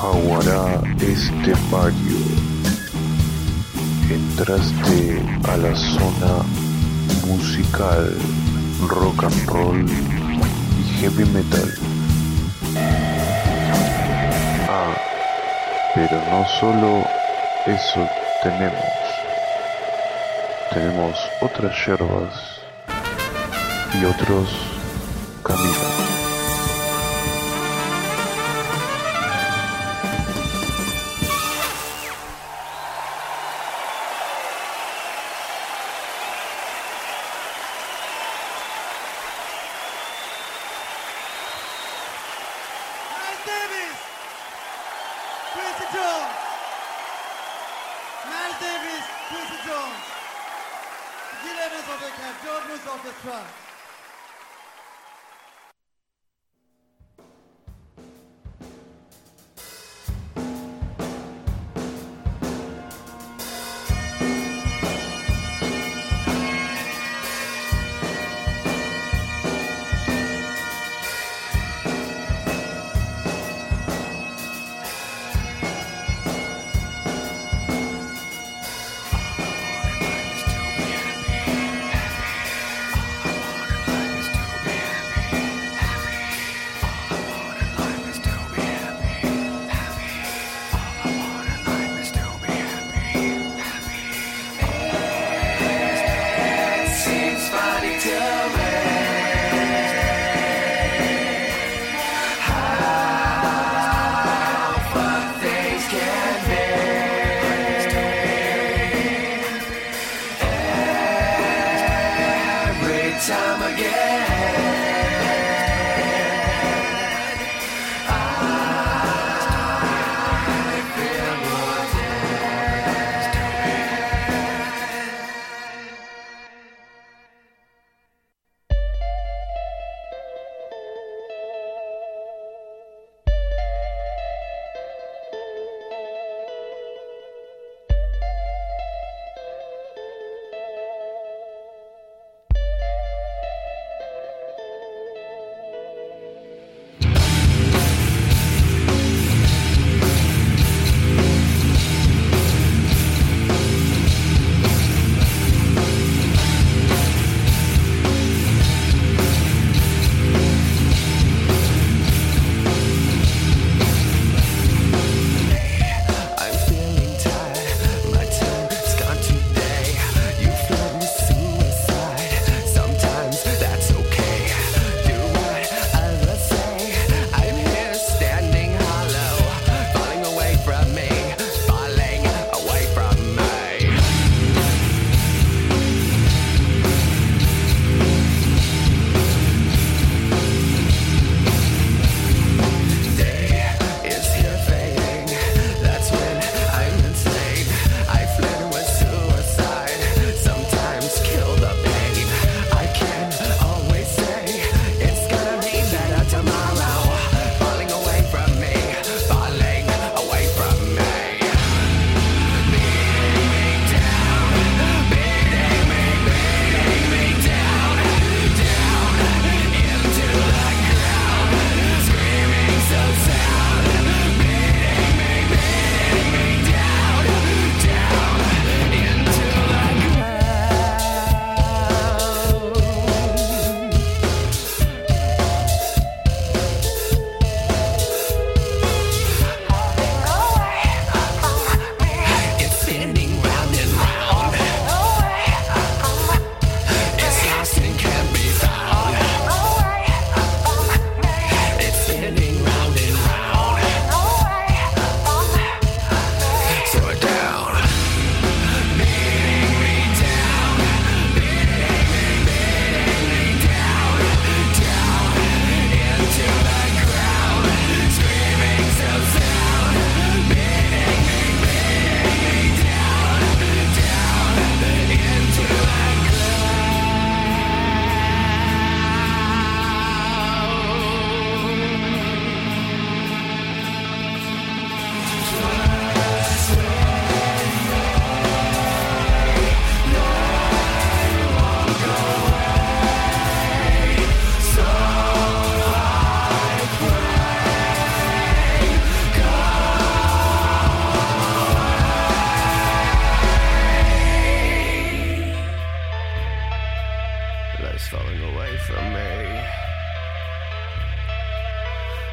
Aguará este barrio. Entraste a la zona musical, rock and roll y heavy metal. Ah, pero no solo eso tenemos otras yerbas y otros caminos.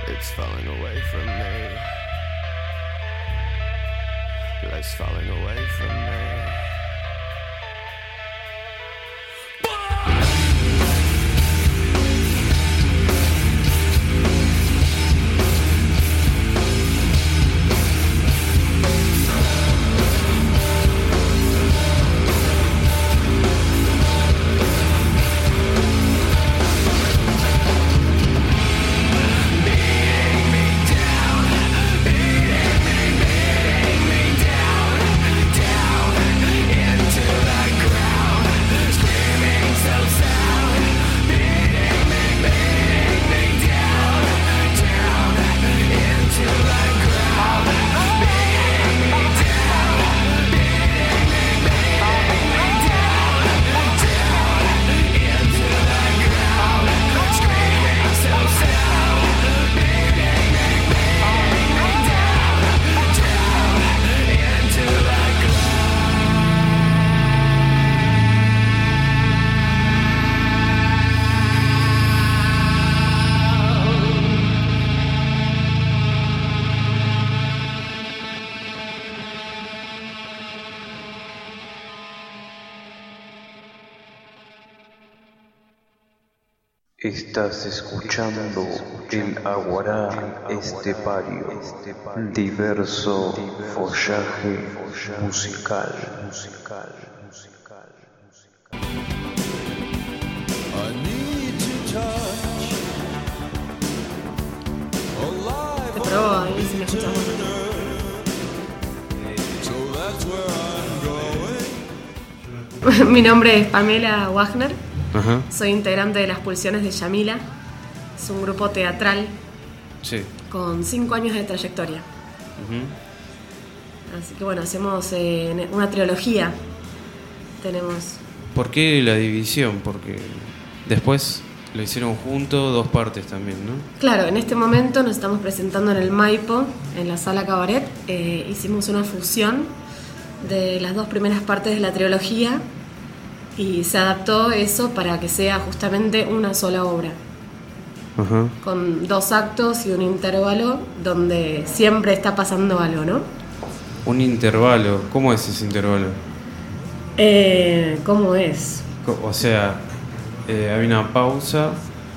It's falling away from me. Life's falling away from me. Estás escuchando el Aguará Estepario, diverso follaje musical. Te probó ahí si me escuchas bueno. Mi nombre es Pamela Wagner. Ajá. Soy integrante de Las Pulsiones de Yamila. Es un grupo teatral Sí. con 5 años de trayectoria. Ujú. Así que bueno, hacemos una trilogía. Tenemos... ¿Por qué la división? Porque después lo hicieron junto, 2 partes también, ¿no? Claro, en este momento nos estamos presentando en el Maipo, en la Sala Cabaret. Hicimos una fusión de las 2 primeras partes de la trilogía y se adaptó eso para que sea justamente una sola obra, Ajá. con 2 actos y un intervalo donde siempre está pasando algo, ¿no? Un intervalo. ¿Cómo es ese intervalo? ¿Cómo es? O sea, hay una pausa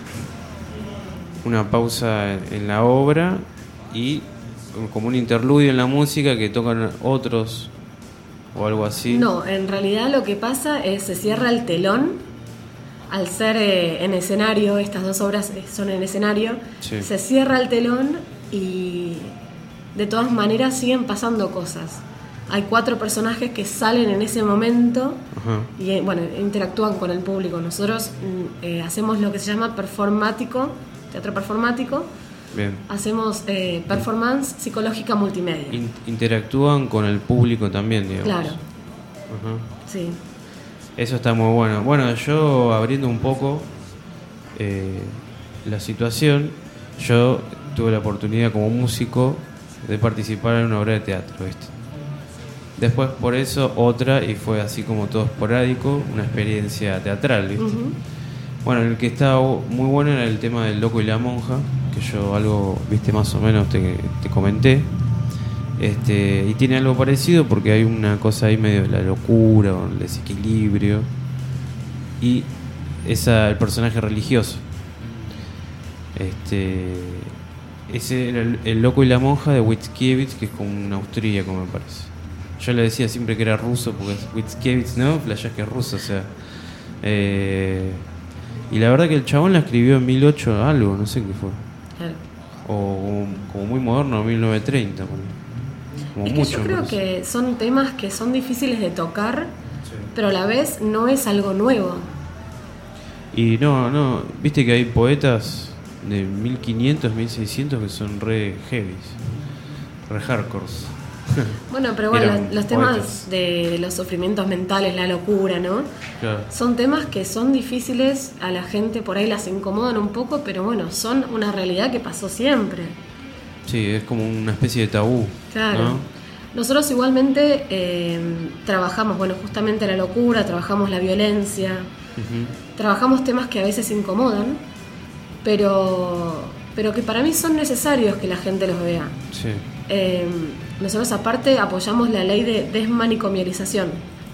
en la obra y como un interludio en la música que tocan otros o algo así. No, en realidad lo que pasa es se cierra el telón. Al ser en escenario, estas 2 obras son en escenario, Sí. se cierra el telón y de todas maneras siguen pasando cosas. Hay 4 personajes que salen en ese momento Ajá. y bueno, interactúan con el público. Nosotros hacemos lo que se llama performático, teatro performático. Bien. Hacemos performance psicológica multimedia. Interactúan con el público también, digamos. Claro, Ajá. sí. Eso está muy bueno. Bueno, yo abriendo un poco la situación, yo tuve la oportunidad como músico de participar en una obra de teatro, ¿viste? Después por eso otra, y fue así como todo esporádico, una experiencia teatral, ¿viste? Ujú. Bueno, el que estaba muy bueno era el tema del loco y la monja, que yo algo, viste, más o menos te comenté. Y tiene algo parecido porque hay una cosa ahí medio de la locura o el desequilibrio y el personaje religioso. Ese era el loco y la monja de Witkiewicz, que es como un austríaco, me parece. Yo le decía siempre que era ruso porque es Witkiewicz, ¿no? Flashás que es ruso, o sea. Y la verdad que el chabón la escribió en 1800 algo, no sé qué fue. Claro. O como muy moderno, 1930. Como Es que mucho, yo creo me parece. que son temas que son difíciles de tocar, Sí. pero a la vez no es algo nuevo. Y no, viste que hay poetas de 1500, 1600 que son re heavies, re hardcores. Bueno, pero bueno, Eran los temas poetas. de los sufrimientos mentales, la locura, ¿no? Claro. Son temas que son difíciles, a la gente por ahí las incomodan un poco, pero bueno, son una realidad que pasó siempre. Sí, es como una especie de tabú. Claro. ¿No? Nosotros igualmente trabajamos, bueno, justamente la locura, trabajamos la violencia, Ujú. trabajamos temas que a veces incomodan, pero pero que para mí son necesarios que la gente los vea. Sí. Nosotros aparte apoyamos la ley de desmanicomialización,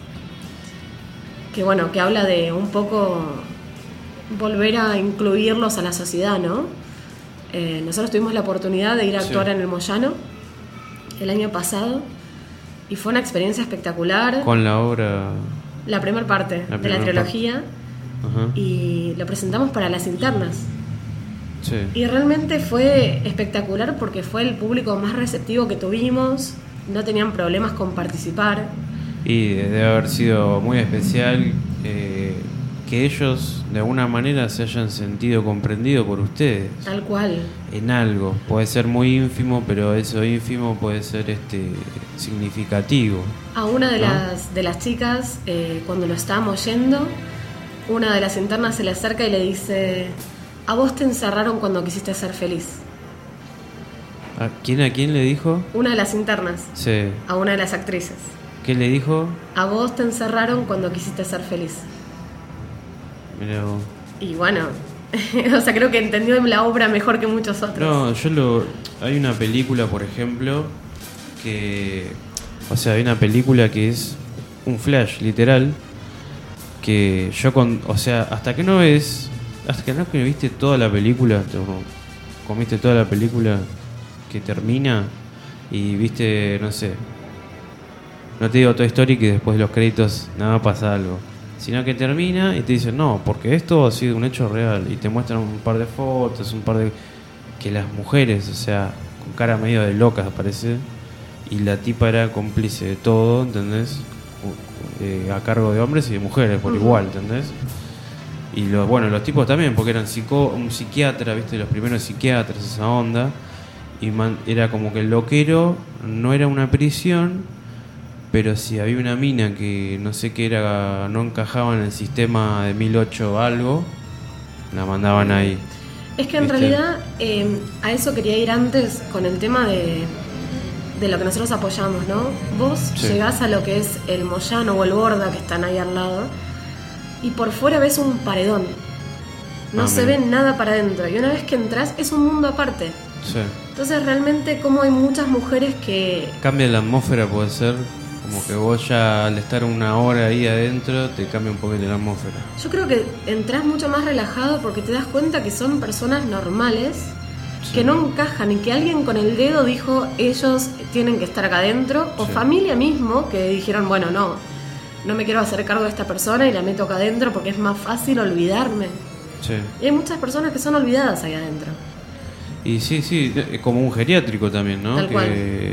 que bueno, que habla de un poco volver a incluirlos a la sociedad, ¿no? Nosotros tuvimos la oportunidad de ir a actuar en el Moyano el año pasado y fue una experiencia espectacular. Con la obra... La primera parte de la trilogía. Ajá. Y lo presentamos para las internas. Sí. Y realmente fue espectacular porque fue el público más receptivo que tuvimos, no tenían problemas con participar. Y debe haber sido muy especial que ellos de alguna manera se hayan sentido comprendidos por ustedes. Tal cual. En algo. Puede ser muy ínfimo, pero eso ínfimo puede ser significativo. A una de, ¿no? de las chicas, cuando lo estábamos yendo, una de las internas se le acerca y le dice: a vos te encerraron cuando quisiste ser feliz. ¿A quién le dijo? Una de las internas. Sí. A una de las actrices. ¿Qué le dijo? A vos te encerraron cuando quisiste ser feliz. Mirá vos. Y bueno, o sea, creo que entendió la obra mejor que muchos otros. No, hay una película, por ejemplo, hay una película que es un flash, literal, que hasta que no viste toda la película, comiste toda la película que termina y viste, no sé, no te digo Toy Story que después de los créditos nada pasa algo, sino que termina y te dicen no, porque esto ha sido un hecho real y te muestran un par de fotos, que las mujeres, o sea, con cara medio de locas aparece, y la tipa era cómplice de todo, ¿entendés? A cargo de hombres y de mujeres por igual, ¿entendés? Y los tipos también, porque eran un psiquiatra, ¿viste? Los primeros psiquiatras, esa onda. Y era como que el loquero no era una prisión, pero si había una mina que no sé qué era, no encajaba en el sistema de 1008 algo, la mandaban ahí. Es que en realidad a eso quería ir antes con el tema de lo que nosotros apoyamos, ¿no? Vos llegás a lo que es el Moyano o el Borda, que están ahí al lado, y por fuera ves un paredón. No se ve nada para adentro. Y una vez que entras, es un mundo aparte. Sí. Entonces realmente como hay muchas mujeres que... Cambia la atmósfera, puede ser. Como que vos ya al estar una hora ahí adentro te cambia un poquito la atmósfera. Yo creo que entras mucho más relajado porque te das cuenta que son personas normales, que no encajan y que alguien con el dedo dijo ellos tienen que estar acá adentro, o familia mismo que dijeron bueno, no me quiero hacer cargo de esta persona y la meto acá adentro porque es más fácil olvidarme. Sí. Y hay muchas personas que son olvidadas ahí adentro. Y sí, como un geriátrico también, ¿no? Tal cual.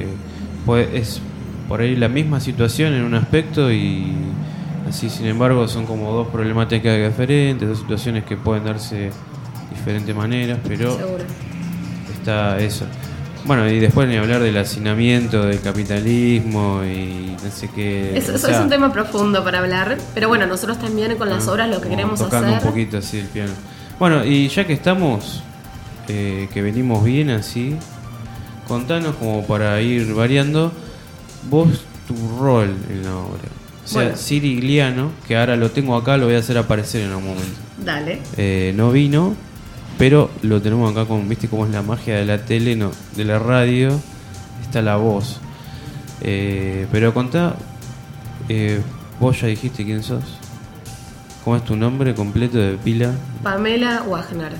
Es por ahí la misma situación en un aspecto y así, sin embargo, son como dos problemáticas diferentes, dos situaciones que pueden darse de diferentes maneras, pero seguro. Está eso. Bueno, y después ni hablar del hacinamiento, del capitalismo y no sé qué. Eso es un tema profundo para hablar, pero bueno, nosotros también con las obras lo que queremos tocando hacer... un poquito así el piano. Bueno, y ya que estamos, que venimos bien así, contanos como para ir variando, vos tu rol en la obra. O sea, Cirigliano, que ahora lo tengo acá, lo voy a hacer aparecer en algún momento. Dale. No vino, pero lo tenemos acá con, viste cómo es la magia de la tele, no, de la radio, está la voz. Pero contá, vos ya dijiste quién sos. ¿Cómo es tu nombre completo de pila? Pamela Wagner.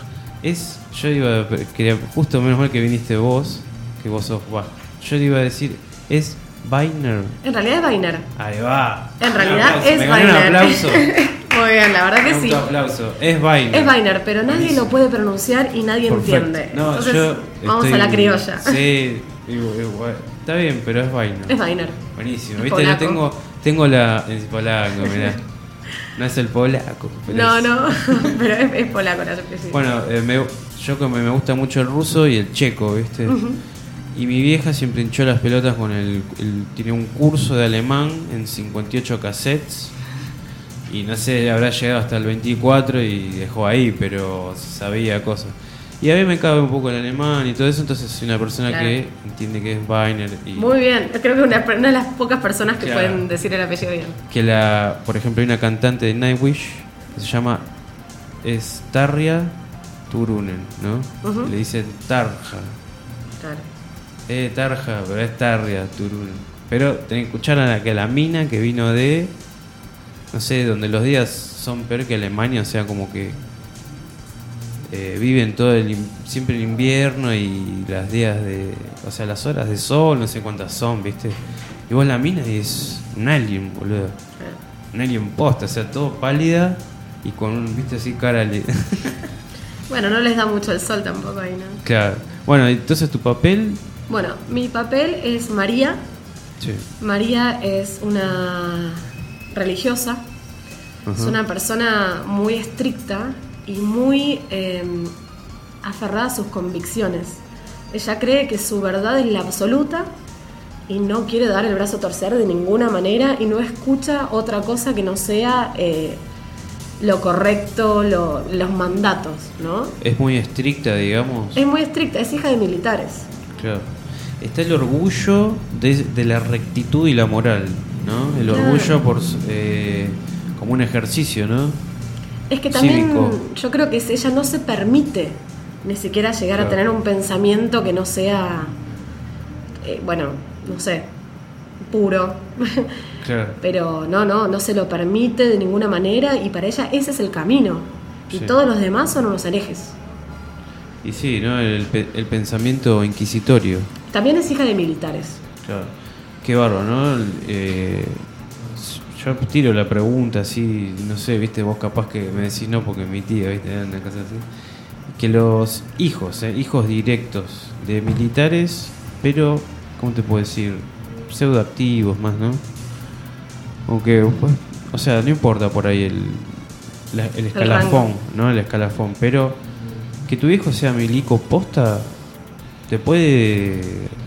Justo menos mal que viniste vos, que vos sos, yo te iba a decir, es Weiner. En realidad es Weiner. Ahí va. En realidad es me Weiner. gané un aplauso. Muy bien, la verdad que sí. Un aplauso. Es Weiner. Es Weiner, pero nadie lo puede pronunciar y nadie entiende. No, entonces, vamos a la criolla. Sí, está bien, pero es Weiner. Es Weiner. Buenísimo. Es ¿Viste? polaco. Yo tengo la. Es polaco, mirá. No es el polaco. Pero no, pero es polaco la sorpresa. Bueno, yo como me gusta mucho el ruso y el checo, ¿viste? Uh-huh. Y mi vieja siempre hinchó las pelotas con tiene un curso de alemán en 58 cassettes. Y no sé, habrá llegado hasta el 24 y dejó ahí, pero sabía cosas. Y a mí me cabe un poco el alemán y todo eso, entonces soy una persona que entiende que es Weiner. Muy bien, creo que una de las pocas personas que pueden decir el apellido bien. Por ejemplo, hay una cantante de Nightwish que se llama Tarja Turunen, ¿no? Ujú. Le dicen Tarja. Claro. Tarja, pero es Tarja, Turunen. Pero tenés que escuchar a la mina que vino de, no sé, donde los días son peor que Alemania, o sea, como que viven siempre en invierno y las días o sea, las horas de sol, no sé cuántas son, ¿viste? Y vos la mina y es un alien, boludo. Un alien posta, o sea, todo pálida y con, ¿viste? Así cara Bueno, no les da mucho el sol tampoco ahí, ¿no? Claro. Bueno, entonces tu papel. Bueno, mi papel es María. Sí. María es una religiosa. Es Ajá. una persona muy estricta y muy aferrada a sus convicciones. Ella cree que su verdad es la absoluta y no quiere dar el brazo a torcer de ninguna manera y no escucha otra cosa que no sea lo correcto, los mandatos, ¿no? Es muy estricta, digamos. Es muy estricta, es hija de militares. Claro. Está el orgullo de la rectitud y la moral, ¿no? El Claro. orgullo como un ejercicio, ¿no? Es que también Cívico. yo creo que ella no se permite ni siquiera llegar Claro. a tener un pensamiento que no sea, bueno, no sé, puro. Claro. Pero no se lo permite de ninguna manera y para ella ese es el camino. Y Sí. todos los demás son unos herejes. Y sí, ¿no? El pensamiento inquisitorio. También es hija de militares. Claro. Qué bárbaro, ¿no? Yo tiro la pregunta así, no sé, viste, vos capaz que me decís no porque mi tía, viste, anda en casa así. Que los hijos directos de militares, pero, ¿cómo te puedo decir? Pseudoactivos más, ¿no? Aunque, pues, o sea, no importa por ahí el escalafón, ¿no? El escalafón, pero que tu hijo sea milico posta, te puede,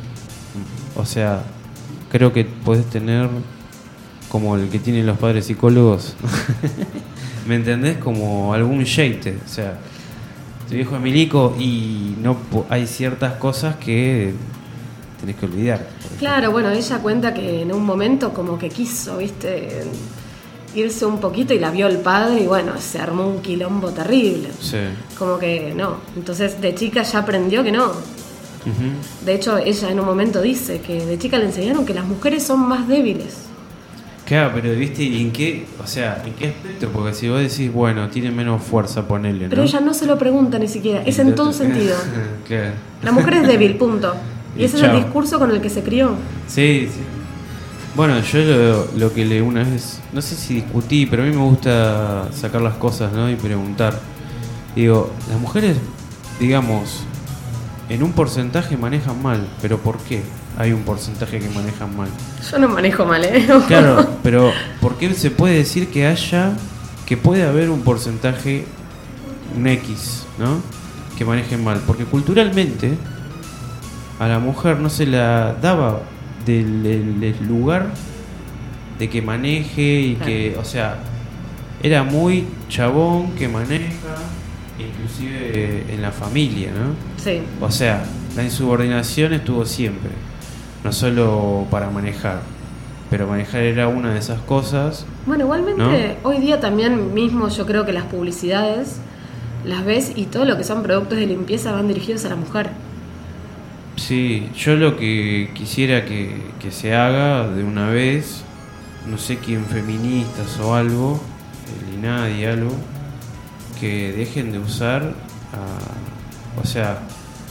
o sea, creo que podés tener como el que tienen los padres psicólogos, ¿me entendés? Como algún yeite, o sea, tu hijo es milico y no hay ciertas cosas que tenés que olvidar. por ejemplo. Claro, bueno, ella cuenta que en un momento como que quiso, viste, irse un poquito y la vio el padre y bueno, se armó un quilombo terrible. Sí. Como que no. Entonces de chica ya aprendió que no. Ujú. De hecho, ella en un momento dice que de chica le enseñaron que las mujeres son más débiles. Claro, pero viste, ¿y en qué, o sea, en qué aspecto? Porque si vos decís, bueno, tiene menos fuerza, ponele, ¿no? Pero ella no se lo pregunta ni siquiera. Es en todo sentido. Claro. La mujer es débil, punto. Y Y ese es el chao. discurso con el que se crió. Sí, sí. Bueno, yo lo que le una vez, no sé si discutí, pero a mí me gusta sacar las cosas, ¿no? Y preguntar. Digo, las mujeres, digamos, en un porcentaje manejan mal, pero ¿por qué hay un porcentaje que manejan mal? Yo no manejo mal, ¿eh? Claro, pero ¿por qué se puede decir que puede haber un porcentaje, un X, ¿no? Que manejen mal? Porque culturalmente a la mujer no se la daba del lugar de que maneje y que, o sea, era muy chabón que maneja, inclusive en la familia, ¿no? Sí. O sea, la insubordinación estuvo siempre, no solo para manejar, pero manejar era una de esas cosas. Bueno, igualmente, ¿No? hoy día también mismo yo creo que las publicidades las ves y todo lo que son productos de limpieza van dirigidos a la mujer. Sí, yo lo que quisiera que se haga de una vez, no sé quién, feministas o algo, el INADI algo, que dejen de usar, o sea,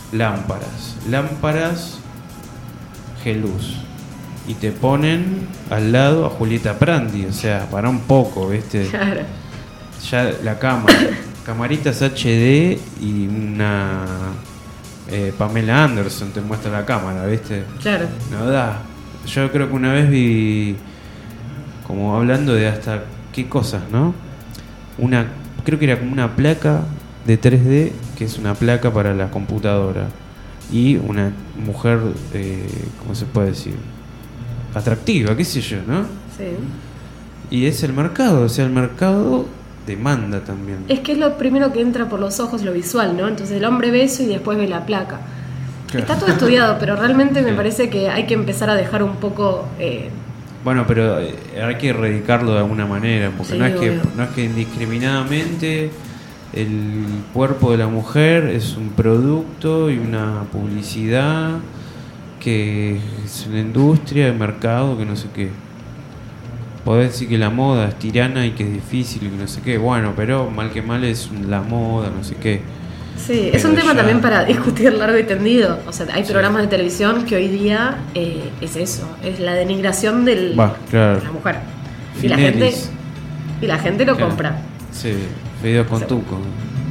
lámparas Geluz, y te ponen al lado a Julieta Prandi, o sea, para un poco, ¿viste? Claro. Ya la camaritas HD y una Pamela Anderson te muestra la cámara, ¿viste? Claro. No da. Yo creo que una vez vi, como hablando de hasta qué cosas, ¿no? Creo que era como una placa de 3D, que es una placa para la computadora, y una mujer, ¿cómo se puede decir? Atractiva, qué sé yo, ¿no? Sí. Y es el mercado, o sea, el mercado demanda también. Es que es lo primero que entra por los ojos, lo visual, ¿no? Entonces el hombre ve eso y después ve la placa. Claro. Está todo estudiado, pero realmente me Sí. parece que hay que empezar a dejar un poco... Bueno, pero hay que erradicarlo de alguna manera, porque Sí, no es obvio. que indiscriminadamente el cuerpo de la mujer es un producto y una publicidad, que es una industria de mercado, que no sé qué. Podés decir que la moda es tirana y que es difícil y que no sé qué. Bueno, pero mal que mal es la moda, no sé qué. Sí, Pero es un tema ya- también para discutir largo y tendido. O sea, hay Sí. programas de televisión que hoy día es eso, es la denigración de Va, claro. la mujer. Finelis. Y la gente lo Claro. compra. Sí, video con tuco.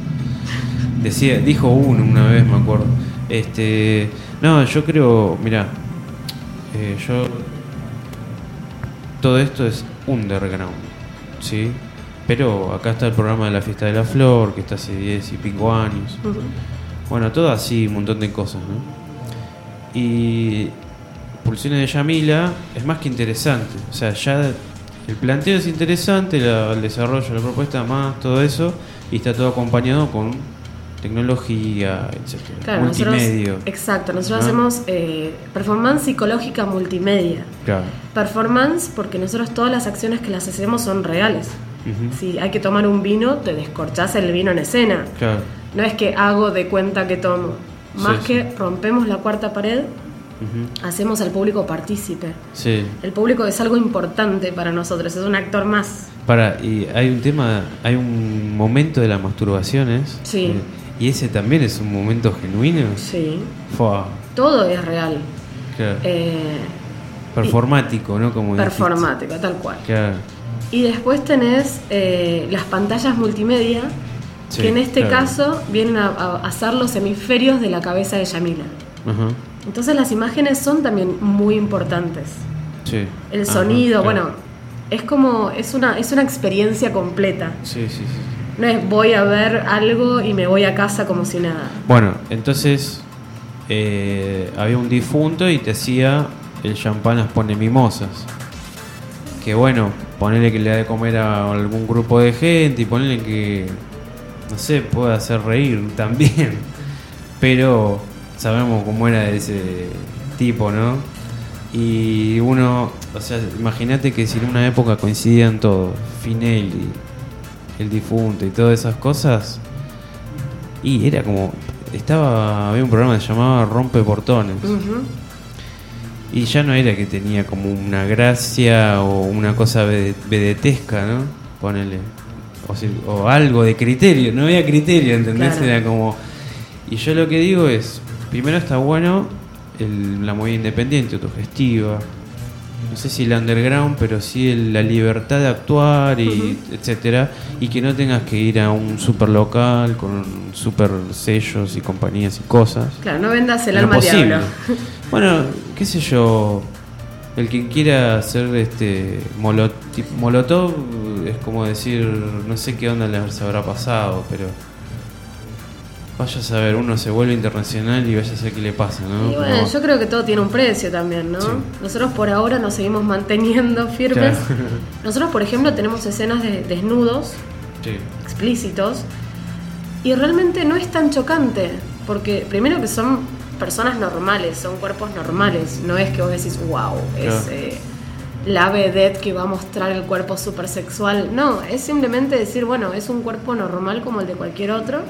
Dijo uno una vez, me acuerdo. No, yo creo, mira, yo todo esto es underground, ¿sí? Pero acá está el programa de la Fiesta de la Flor, que está hace 10 y pico años. Ujú. Bueno, todo así, un montón de cosas, ¿no? Y Pulsiones de Yamila es más que interesante. O sea, ya el planteo es interesante, el desarrollo, la propuesta, más todo eso, y está todo acompañado con tecnología, etcétera, Claro, multimedia. Exacto, nosotros ¿no? hacemos performance psicológica multimedia. Claro. Performance porque nosotros todas las acciones que las hacemos son reales. Ujú. Si hay que tomar un vino, te descorchás el vino en escena. Claro. No es que hago de cuenta que tomo. Más Sí, que rompemos la cuarta pared, Ujú. hacemos al público partícipe. Sí. El público es algo importante para nosotros, es un actor más. Y hay un tema, hay un momento de las masturbaciones. Sí. Y ese también es un momento genuino. Sí, Fua, todo es real. claro. Eh, Performático, ¿no? Como dijiste. performático, tal cual. Claro. Y después tenés las pantallas multimedia, Sí, que en este claro. caso vienen a hacer los hemisferios de la cabeza de Yamila. Ajá. Entonces las imágenes son también muy importantes. Sí. El Ajá, sonido, claro. bueno, es una experiencia completa. Sí, sí, sí. No es voy a ver algo y me voy a casa como si nada. Bueno, entonces había un difunto y te hacía el champán las pone mimosas. Que bueno, ponele que le da de comer a algún grupo de gente y ponele que, no sé, puede hacer reír también. Pero sabemos cómo era ese tipo, ¿no? Y uno, o sea, imagínate que si en una época coincidían todos, Finelli, el difunto y todas esas cosas, y era como, había un programa que se llamaba Rompe Portones. Ujú. Y ya no era que tenía como una gracia o una cosa vedetesca, ¿no? Ponele. O algo de criterio, no había criterio, ¿entendés? Claro. Era como... Y yo lo que digo es, primero está bueno la movida independiente, autogestiva. No sé si el underground, pero sí la libertad de actuar y etcétera. Y que no tengas que ir a un super local con super sellos y compañías y cosas. Claro, no vendas el Lo alma al posible. diablo. Bueno, qué sé yo, el que quiera hacer Molotov es como decir, no sé qué onda les habrá pasado, pero vaya a saber, uno se vuelve internacional y vaya a saber qué le pasa, ¿no? Y bueno, Como- yo creo que todo tiene un precio también, ¿no? Sí. Nosotros por ahora nos seguimos manteniendo firmes. Claro. Nosotros, por ejemplo, tenemos escenas de desnudos Sí, explícitos y realmente no es tan chocante, porque primero que son personas normales, son cuerpos normales, no es que vos decís, wow, es Claro. la vedette que va a mostrar el cuerpo súper sexual. No, es simplemente decir, bueno, es un cuerpo normal como el de cualquier otro,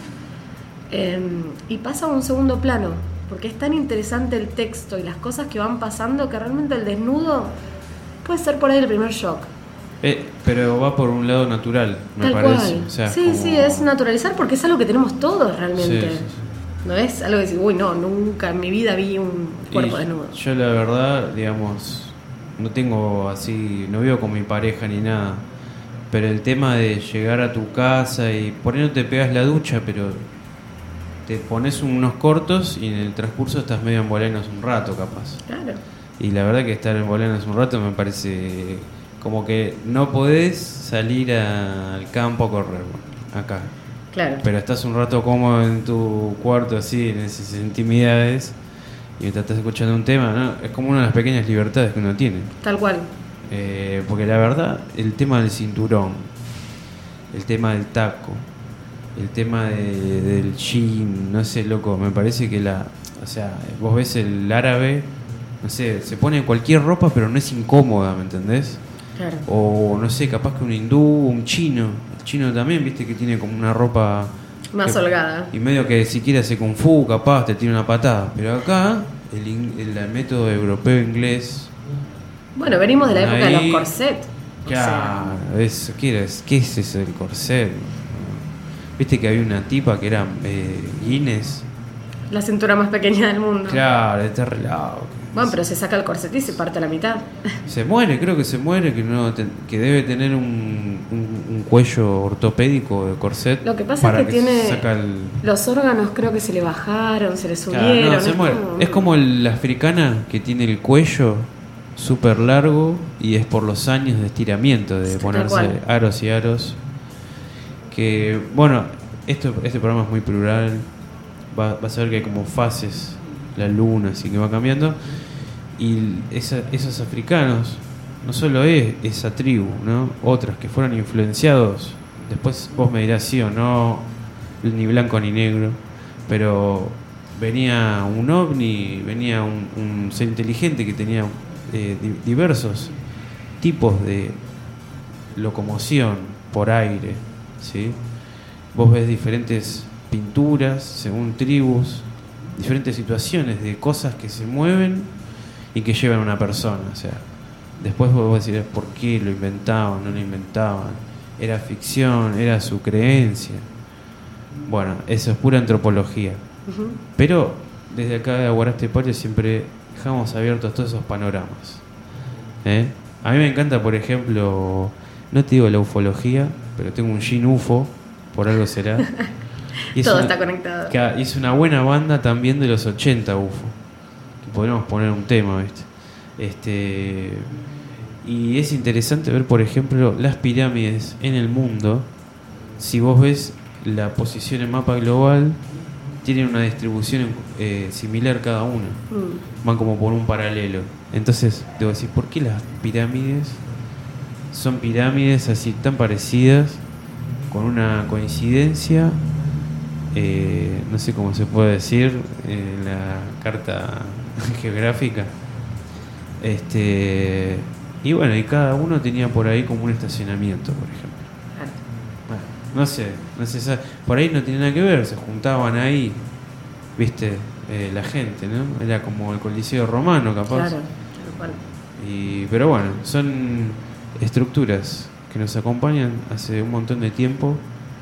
y pasa a un segundo plano, porque es tan interesante el texto y las cosas que van pasando que realmente el desnudo puede ser por ahí el primer shock. pero va por un lado natural, me Tal parece. cual. O sea, sí, como- sí, es naturalizar porque es algo que tenemos todos realmente. Sí, sí, sí. No es algo que decir, uy, no, nunca en mi vida vi un cuerpo Y desnudo. Yo la verdad, digamos, no tengo así, no vivo con mi pareja ni nada, pero el tema de llegar a tu casa y por ahí no te pegas la ducha, pero te pones unos cortos y en el transcurso estás medio en bolanos un rato capaz. Claro. Y la verdad que estar en bolanos un rato me parece como que no podés salir al campo a correr, bueno, acá. Claro. Pero estás un rato cómodo en tu cuarto, así, en esas intimidades, y mientras estás escuchando un tema, ¿no? Es como una de las pequeñas libertades que uno tiene. Tal cual. Porque la verdad, el tema del cinturón, el tema del taco, el tema del jean, no sé, loco, me parece que o sea, vos ves el árabe, no sé, se pone cualquier ropa, pero no es incómoda, ¿me entendés? Claro. O no sé, capaz que un hindú, un chino. El chino también, viste que tiene como una ropa Más holgada. y medio que si quiere hace kung fu, capaz te tira una patada. Pero acá, el método europeo inglés. Bueno, venimos de la época de ahí, los corsets. Claro, ¿qué es eso del corset? Viste que había una tipa que era Guinness. La cintura más pequeña del mundo. Claro, está relado. Bueno, pero se saca el corset y se parte a la mitad. Se muere, creo que se muere, que debe tener un cuello ortopédico de corset. Lo que pasa para es que tiene saca los órganos, creo que se le bajaron, se le Claro, subieron. no, se muere. Es como la africana que tiene el cuello súper largo y es por los años de estiramiento, de Tal ponerse cual. aros y aros. Que, bueno, este programa es muy plural. Va a ser que hay como fases, la luna, así que va cambiando. Y esos africanos, no solo es esa tribu, ¿no? Otras que fueron influenciados. Después vos me dirás sí o no, ni blanco ni negro. Pero venía un ovni, venía un ser inteligente que tenía diversos tipos de locomoción por aire, ¿sí? Vos ves diferentes pinturas según tribus, diferentes situaciones de cosas que se mueven y que llevan a una persona. O sea, después vos decís por qué lo inventaban, no lo inventaban, era ficción, era su creencia. Bueno, eso es pura antropología. Ujú. Pero desde acá de Aguará Estepario siempre dejamos abiertos todos esos panoramas. A mí me encanta, por ejemplo, no te digo la ufología, pero tengo un jean UFO, por algo será. Y Todo está conectado. Que hizo una buena banda también de los 80 UFO, que podríamos poner un tema, ¿viste? Y es interesante ver, por ejemplo, las pirámides en el mundo. Si vos ves la posición en mapa global, tienen una distribución similar cada una. Van como por un paralelo. Entonces, debo decir, ¿por qué las pirámides son pirámides así tan parecidas, con una coincidencia? No sé cómo se puede decir en la carta geográfica. Y bueno, y cada uno tenía por ahí como un estacionamiento, por ejemplo. Claro. Bueno, no sé, por ahí no tiene nada que ver, se juntaban ahí, viste, la gente, ¿no? Era como el Coliseo romano, capaz. Claro, tal cual. Pero bueno, son estructuras que nos acompañan hace un montón de tiempo,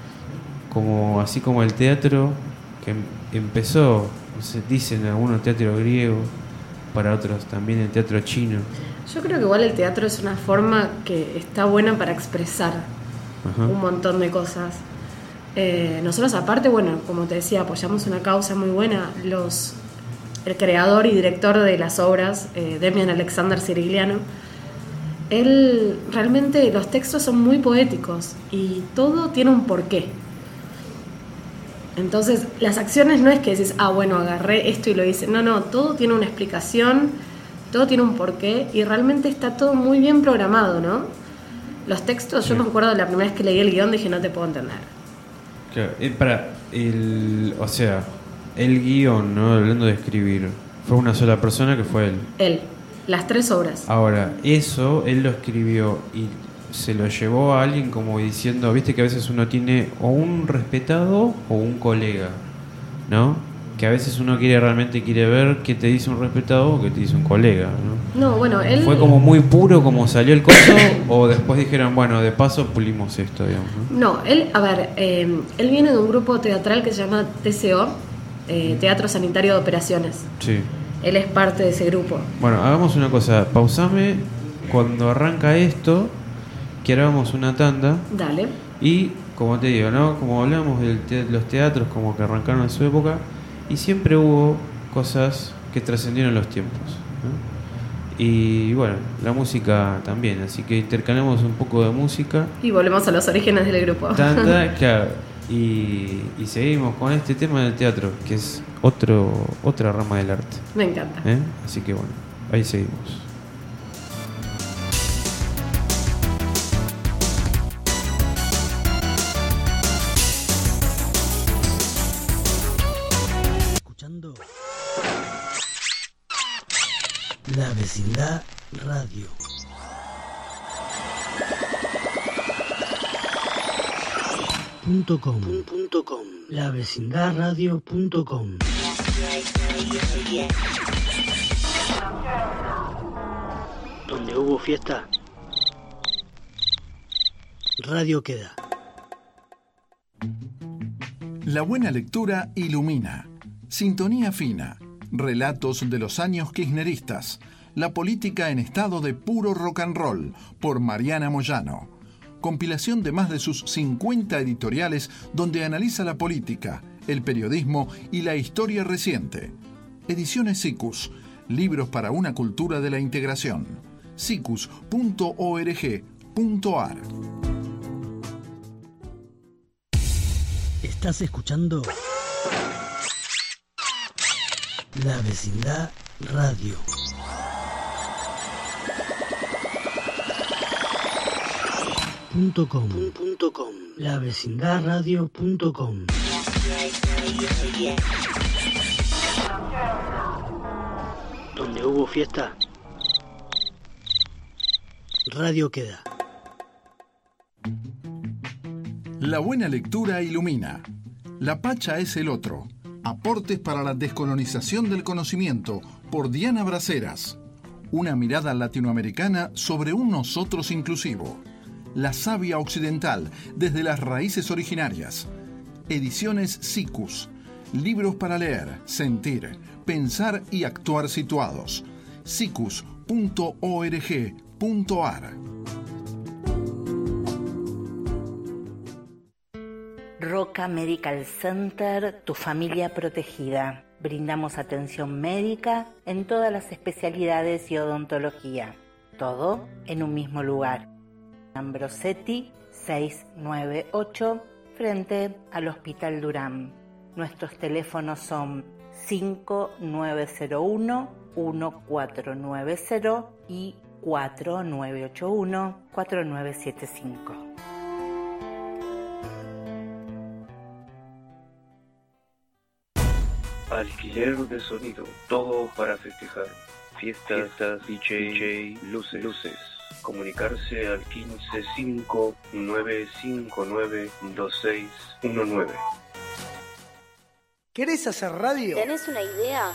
así como el teatro, que empezó, se dicen algunos teatro griego, para otros también el teatro chino. Yo creo que igual el teatro es una forma que está buena para expresar un montón de cosas. Nosotros aparte, bueno, como te decía, apoyamos una causa muy buena. El creador y director de las obras, Demian Alexander Cirigliano, él realmente, los textos son muy poéticos y todo tiene un porqué. Entonces las acciones no es que decís, bueno, agarré esto y lo hice. No, todo tiene una explicación, todo tiene un porqué y realmente está todo muy bien programado, ¿no? Los textos, yo me acuerdo la primera vez que leí el guión, dije, no te puedo entender. Claro, o sea, el guión, ¿no? Hablando de escribir, fue una sola persona que fue él. Él, las 3 obras. Ahora, eso él lo escribió y se lo llevó a alguien como diciendo, viste que a veces uno tiene o un respetado o un colega, ¿no? Que a veces uno realmente quiere ver qué te dice un respetado o qué te dice un colega, ¿no? No, bueno, él... ¿Fue como muy puro como salió el coso o después dijeron, bueno, de paso pulimos esto, digamos, ¿no? No, él, a ver, él viene de un grupo teatral que se llama TCO, Teatro Sanitario de Operaciones. Sí. Él es parte de ese grupo. Bueno, hagamos una cosa, pausame cuando arranca esto, que hagamos una tanda. Dale. Y, como te digo, ¿no? Como hablamos de los teatros como que arrancaron en su época, y siempre hubo cosas que trascendieron los tiempos, ¿no? Y bueno, la música también, así que intercalamos un poco de música. Y volvemos a los orígenes del grupo. Tanda, claro, y seguimos con este tema del teatro, que es otra rama del arte. Me encanta. Así que bueno, ahí seguimos. La Vecindad Radio. lavecindadradio.com. lavecindadradio.com. Donde hubo fiesta, radio queda. La buena lectura ilumina. Sintonía fina. Relatos de los años kirchneristas. La política en estado de puro rock and roll, por Mariana Moyano. Compilación de más de sus 50 editoriales donde analiza la política, el periodismo y la historia reciente. Ediciones SICUS. Libros para una cultura de la integración. sicus.org.ar. Estás escuchando La Vecindad Radio. .com. lavecindadradio.com. Donde hubo fiesta, radio queda. La buena lectura ilumina. La Pacha es el otro. Aportes para la descolonización del conocimiento, por Diana Braceras. Una mirada latinoamericana sobre un nosotros inclusivo. La savia occidental, desde las raíces originarias. Ediciones SICUS. Libros para leer, sentir, pensar y actuar situados. sicus.org.ar. Roca Medical Center, tu familia protegida. Brindamos atención médica en todas las especialidades y odontología. Todo en un mismo lugar. Ambrosetti 698, frente al Hospital Durán. Nuestros teléfonos son 5901-1490 y 4981-4975. Alquiler de sonido, todo para festejar. Fiestas, DJ, luces. Comunicarse al 155-959-2619. ¿Querés hacer radio? ¿Tenés una idea?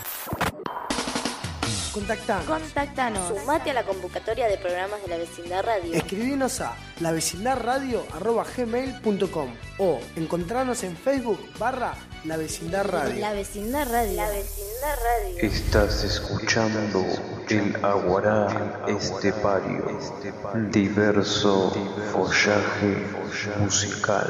Contactanos. Sumate a la convocatoria de programas de La Vecindad Radio. Escribinos a lavecindadradio@gmail.com o encontrarnos en Facebook /La Vecindad Radio. La Vecindad Radio. La Vecindad Radio. Estás escuchando el Aguará Estepario, diverso follaje musical.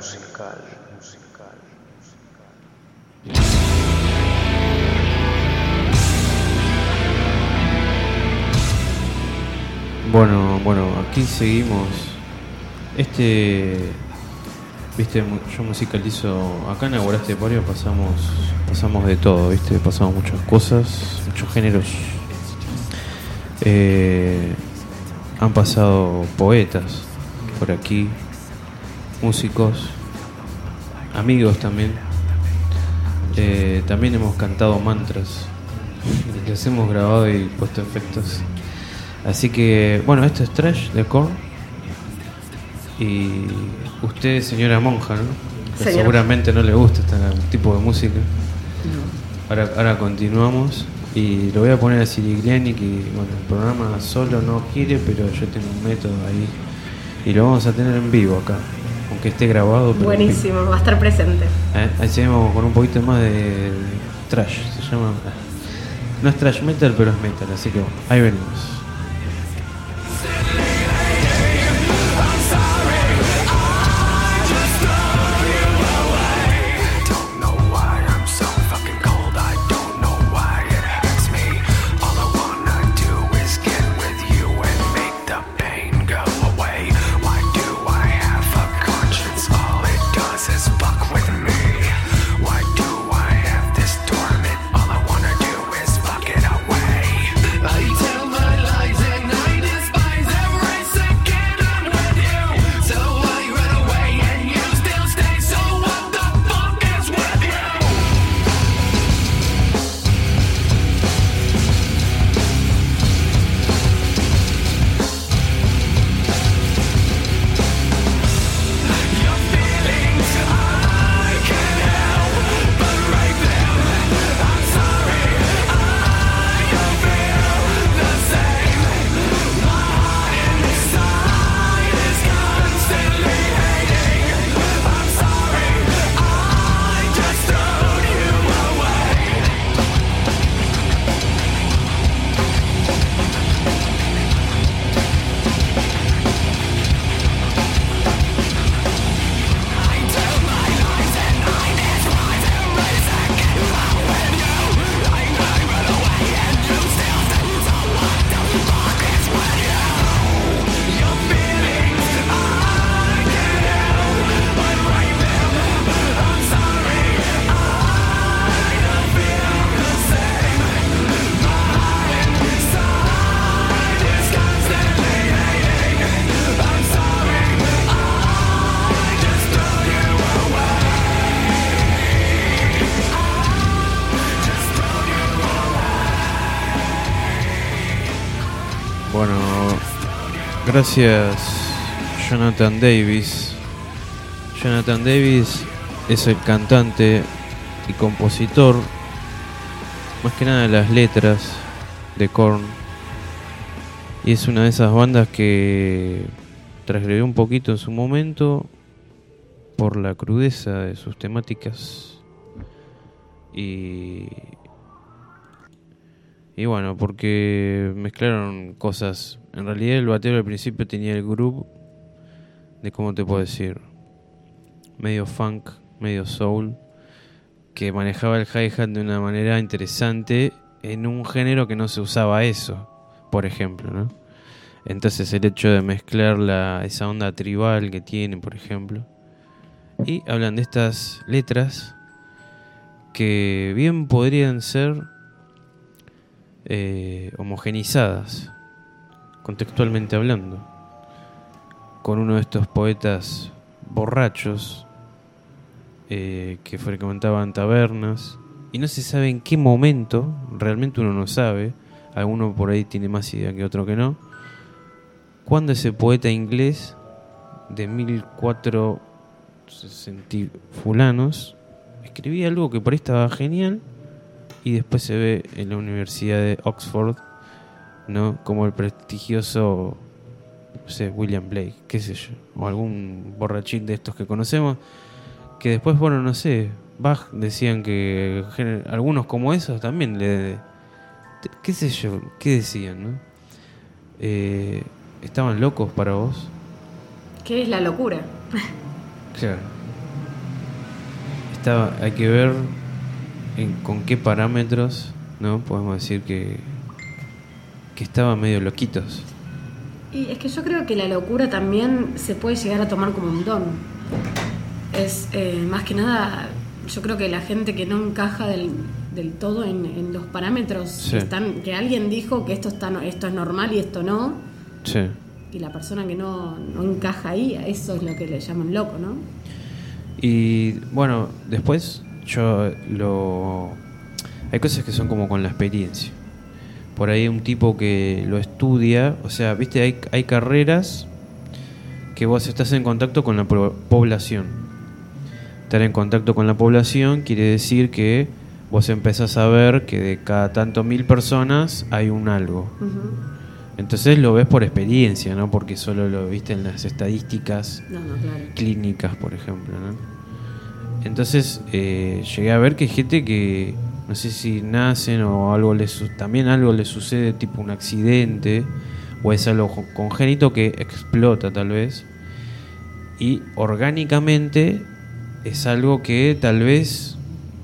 Bueno, aquí seguimos. Viste, yo musicalizo. Acá en Aguará Estepario pasamos de todo, viste, pasamos muchas cosas, muchos géneros. Han pasado poetas por aquí, músicos, amigos también. También hemos cantado mantras, les hemos grabado y puesto efectos. Así que, bueno, esto es Trash de Korn. Y usted, señora monja, ¿no? Que seguramente no le gusta este tipo de música. No. Ahora continuamos. Y lo voy a poner a Sirigliani, que bueno, el programa solo no quiere, pero yo tengo un método ahí. Y lo vamos a tener en vivo acá, aunque esté grabado. Pero buenísimo, va a estar presente. Ahí seguimos con un poquito más de trash. Se llama. No es trash metal, pero es metal. Así que bueno, ahí venimos. I tell my life Bueno, gracias Jonathan Davis. Jonathan Davis es el cantante y compositor, más que nada de las letras de Korn. Y es una de esas bandas que transgredió un poquito en su momento por la crudeza de sus temáticas. Y bueno, porque mezclaron cosas. En realidad el batero al principio tenía el groove de, ¿cómo te puedo decir? Medio funk, medio soul, que manejaba el hi-hat de una manera interesante en un género que no se usaba eso, por ejemplo, ¿no? Entonces el hecho de mezclar esa onda tribal que tiene, por ejemplo. Y hablan de estas letras que bien podrían ser homogenizadas, contextualmente hablando, con uno de estos poetas borrachos que frecuentaban tabernas, y no se sabe en qué momento, realmente uno no sabe, alguno por ahí tiene más idea que otro que no, cuando ese poeta inglés de 1460 fulanos escribía algo que por ahí estaba genial, y después se ve en la Universidad de Oxford, ¿no? Como el prestigioso, no sé, William Blake, qué sé yo, o algún borrachín de estos que conocemos, que después, bueno, no sé, Bach decían que algunos como esos también qué sé yo, qué decían, ¿no? ¿Estaban locos para vos? ¿Qué es la locura? Claro. Hay que ver con qué parámetros, ¿no? Podemos decir que estaban medio loquitos. Y es que yo creo que la locura también se puede llegar a tomar como un don. Es más que nada, yo creo que la gente que no encaja del todo en los parámetros, sí, que alguien dijo que esto es normal y esto no, sí, y la persona que no encaja ahí, a eso es lo que le llaman loco, ¿no? Y bueno, después hay cosas que son como con la experiencia. Por ahí un tipo que lo estudia, o sea, viste, hay carreras que vos estás en contacto con la población. Estar en contacto con la población quiere decir que vos empezás a ver que de cada tanto 1000 personas hay un algo. Uh-huh. Entonces lo ves por experiencia, no porque solo lo viste en las estadísticas claro, clínicas, por ejemplo, ¿no? Entonces llegué a ver que hay gente que no sé si nacen o también algo les sucede, tipo un accidente, o es algo congénito que explota tal vez, y orgánicamente es algo que tal vez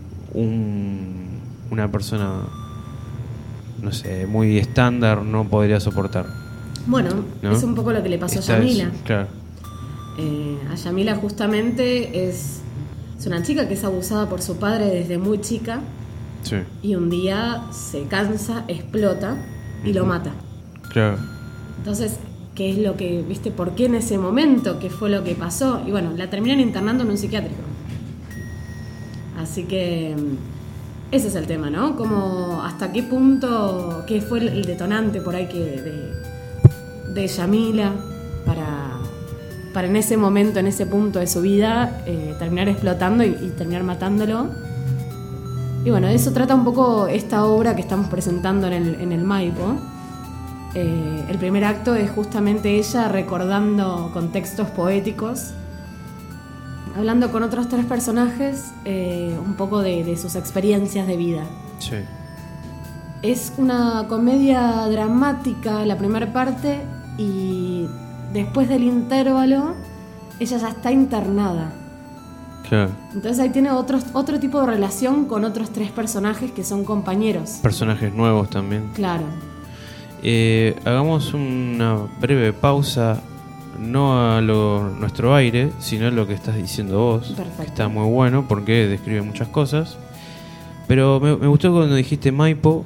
una persona, no sé, muy estándar no podría soportar. Bueno, ¿no? Es un poco lo que le pasó a Yamila. Claro. A Yamila justamente es una chica que es abusada por su padre desde muy chica. Sí. Y un día se cansa, explota y lo mata. Claro. Entonces, ¿qué es lo que, viste? ¿Por qué en ese momento? ¿Qué fue lo que pasó? Y bueno, la terminan internando en un psiquiátrico. Así que ese es el tema, ¿no? Como hasta qué punto, qué fue el detonante por ahí de Yamila para en ese momento, en ese punto de su vida, terminar explotando y terminar matándolo. Y bueno, de eso trata un poco esta obra que estamos presentando en el Maipo. El primer acto es justamente ella recordando contextos poéticos, hablando con otros 3 personajes un poco de sus experiencias de vida. Sí. Es una comedia dramática la primera parte, y después del intervalo ella ya está internada. Claro. Entonces ahí tiene otro tipo de relación con otros 3 personajes que son compañeros. Personajes nuevos también. Claro. Hagamos una breve pausa, no a nuestro aire, sino a lo que estás diciendo vos. Perfecto. Está muy bueno porque describe muchas cosas. Pero me gustó cuando dijiste Maipo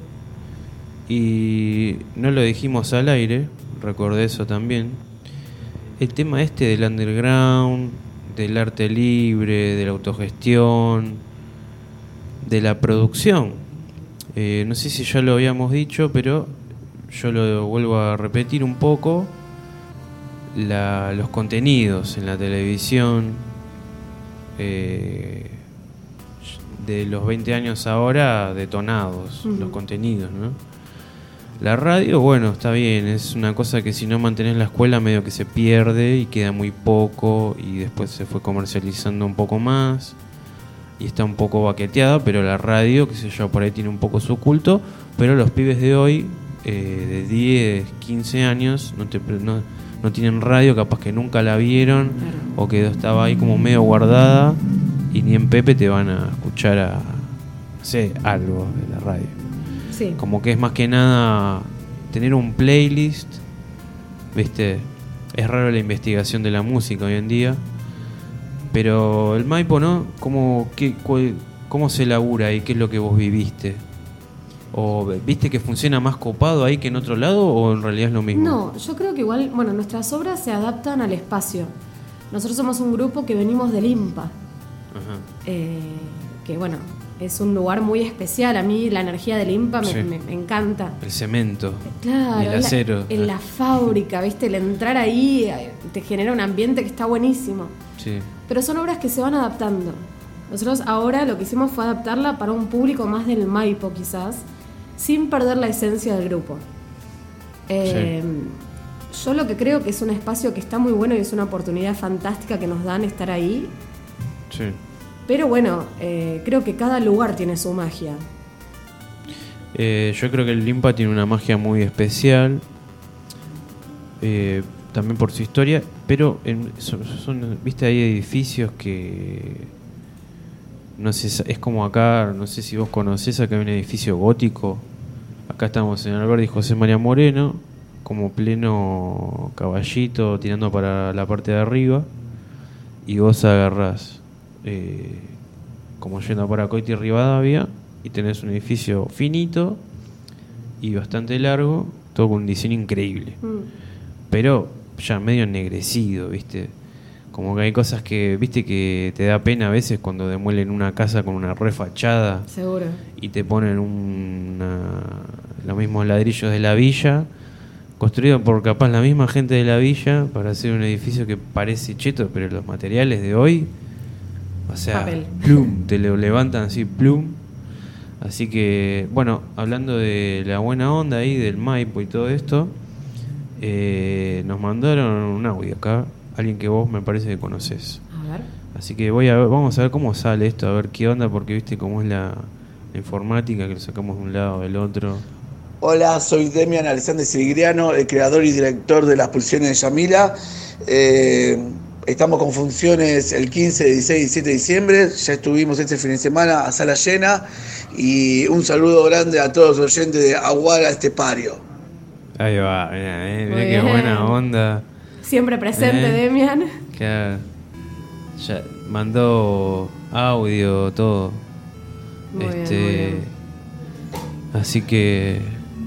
y no lo dijimos al aire, recordé eso también. El tema del underground, del arte libre, de la autogestión, de la producción. No sé si ya lo habíamos dicho, pero yo lo vuelvo a repetir un poco, los contenidos en la televisión de los 20 años ahora detonados, los contenidos, ¿no? La radio, bueno, está bien, es una cosa que si no mantenés la escuela medio que se pierde y queda muy poco, y después se fue comercializando un poco más y está un poco baqueteada, pero la radio, qué sé yo, por ahí tiene un poco su culto, pero los pibes de hoy, de 10, 15 años, no tienen radio, capaz que nunca la vieron, o que estaba ahí como medio guardada, y ni en Pepe te van a escuchar no sé, algo de la radio. Sí. Como que es más que nada tener un playlist, ¿viste? Es raro la investigación de la música hoy en día, pero el Maipo, ¿no? ¿Cómo se labura ahí? ¿Qué es lo que vos viviste? ¿O viste que funciona más copado ahí que en otro lado, o en realidad es lo mismo? No, yo creo que igual, bueno, nuestras obras se adaptan al espacio. Nosotros somos un grupo que venimos del IMPA. Ajá. Que bueno, es un lugar muy especial. A mí la energía del IMPA me encanta. El cemento, claro, el acero. En la fábrica, ¿viste? El entrar ahí te genera un ambiente que está buenísimo. Sí. Pero son obras que se van adaptando. Nosotros ahora lo que hicimos fue adaptarla para un público más del Maipo, quizás, sin perder la esencia del grupo. Yo lo que creo que es un espacio que está muy bueno y es una oportunidad fantástica que nos dan estar ahí. Sí. Pero bueno, creo que cada lugar tiene su magia. Yo creo que el Limpa tiene una magia muy especial, también por su historia, pero viste, hay edificios que no sé, es como acá, no sé si vos conocés, acá hay un edificio gótico. Acá estamos en Alberdi José María Moreno, como pleno Caballito, tirando para la parte de arriba, y vos agarrás como yendo para Coiti y Rivadavia, y tenés un edificio finito y bastante largo, todo con un diseño increíble, pero ya medio ennegrecido, ¿viste? Como que hay cosas que, viste, que te da pena a veces cuando demuelen una casa con una refachada. Seguro. Y te ponen los mismos ladrillos de la villa, construido por capaz la misma gente de la villa, para hacer un edificio que parece cheto, pero los materiales de hoy, o sea, papel. Plum, te lo levantan así, plum. Así que, bueno, hablando de la buena onda ahí, del Maipo y todo esto, nos mandaron un audio acá, alguien que vos me parece que conocés. A ver. Así que vamos a ver cómo sale esto, a ver qué onda, porque viste cómo es la informática, que lo sacamos de un lado del otro. Hola, soy Demian Alexander Silgriano, el creador y director de Las Pulsiones de Yamila. Estamos con funciones el 15, 16 y 17 de diciembre. Ya estuvimos este fin de semana a sala llena. Y un saludo grande a todos los oyentes de Aguara Estepario. Ahí va, mirá qué buena onda. Siempre presente, Demian. Claro. Ya mandó audio, todo. Muy bien, muy bien. Así que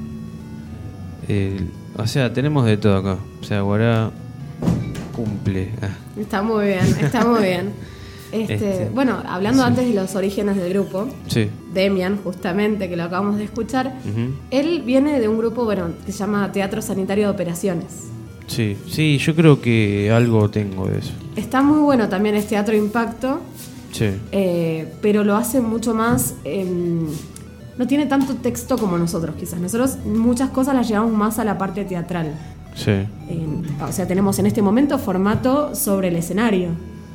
o sea, tenemos de todo acá. O sea, Aguará cumple. Está muy bien, está muy bien. Bueno, hablando antes de los orígenes del grupo, sí. Demian, justamente, que lo acabamos de escuchar, él viene de un grupo, bueno, que se llama Teatro Sanitario de Operaciones. Sí, yo creo que algo tengo de eso. Está muy bueno también, es Teatro Impacto, sí. Pero lo hace mucho más, no tiene tanto texto como nosotros quizás. Nosotros muchas cosas las llevamos más a la parte teatral. Sí. O sea, tenemos en este momento formato sobre el escenario.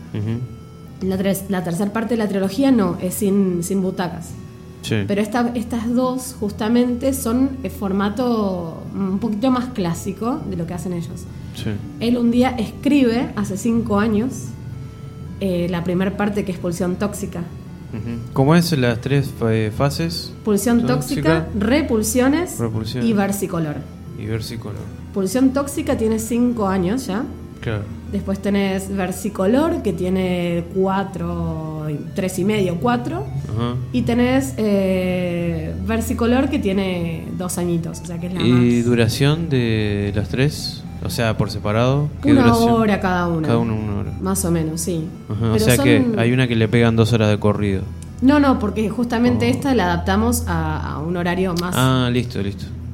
La tercera parte de la trilogía no, es sin butacas. Sí. Pero estas dos justamente son formato un poquito más clásico de lo que hacen ellos. Sí. Él un día escribe, hace 5 años, la primera parte, que es Pulsión Tóxica. ¿Cómo es las 3 fases? Pulsión tóxica, repulsiones y versicolor. Pulsión Tóxica tiene 5 años ya. Claro. Después tenés Versicolor, que tiene 4, 3 y medio, 4. Ajá. Y tenés Versicolor, que tiene 2 añitos, o sea que es la más. ¿Y duración de las 3? O sea, por separado. Una hora cada una. Cada una 1 hora. Más o menos, sí. Ajá, o sea que hay una que le pegan 2 horas de corrido. No, porque justamente esta la adaptamos a un horario más. Ah, listo.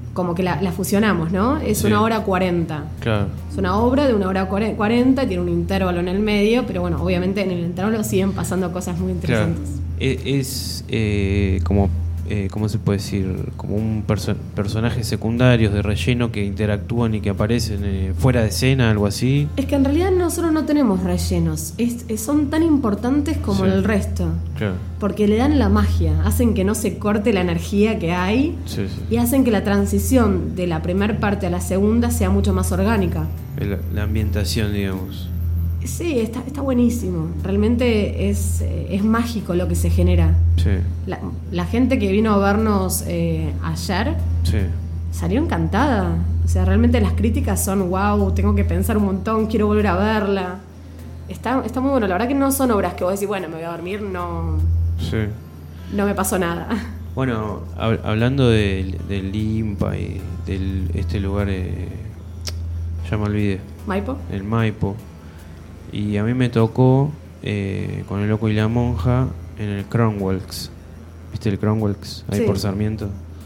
como que la fusionamos, ¿no? Es Sí. 1 hora 40. Claro. Es una obra de 1 hora 40, tiene un intervalo en el medio, pero bueno, obviamente en el intervalo siguen pasando cosas muy Claro. interesantes. Es como, ¿cómo se puede decir? Como un personajes secundarios de relleno que interactúan y que aparecen fuera de escena, algo así. Es que en realidad nosotros no tenemos rellenos, son tan importantes como Sí. el resto, Claro. porque le dan la magia, hacen que no se corte la energía que hay Sí, sí. y hacen que la transición de la primera parte a la segunda sea mucho más orgánica. La ambientación, digamos. Sí, está buenísimo, realmente es mágico lo que se genera. Sí, La gente que vino a vernos ayer sí. salió encantada. O sea, realmente las críticas son wow, tengo que pensar un montón, quiero volver a verla. Está muy bueno. La verdad que no son obras que vos decís, bueno, me voy a dormir, no me pasó nada. Bueno, hablando del IMPA y del este lugar, ya me olvidé, ¿Maipo? el Maipo. Y a mí me tocó con el Loco y la Monja en el Kronwalks. ¿Viste el Kronwalks? Ahí Sí. por Sarmiento.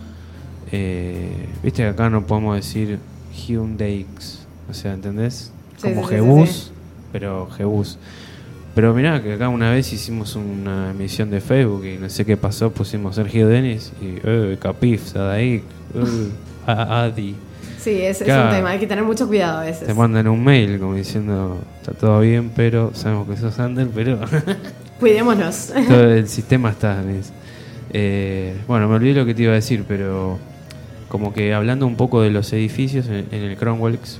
Viste que acá no podemos decir Hyundais. O sea, ¿entendés? Sí, Como sí, Jebus, sí. pero Jebus. Pero mirá que acá una vez hicimos una emisión de Facebook y no sé qué pasó, pusimos Sergio Denis y Capif, Sadaik, Adi. Sí, es Claro. un tema, hay que tener mucho cuidado a veces. Te mandan un mail como diciendo, está todo bien, pero sabemos que sos Ander, pero Cuidémonos. todo el sistema está. Bueno, me olvidé lo que te iba a decir, pero como que hablando un poco de los edificios en el Kronwalks,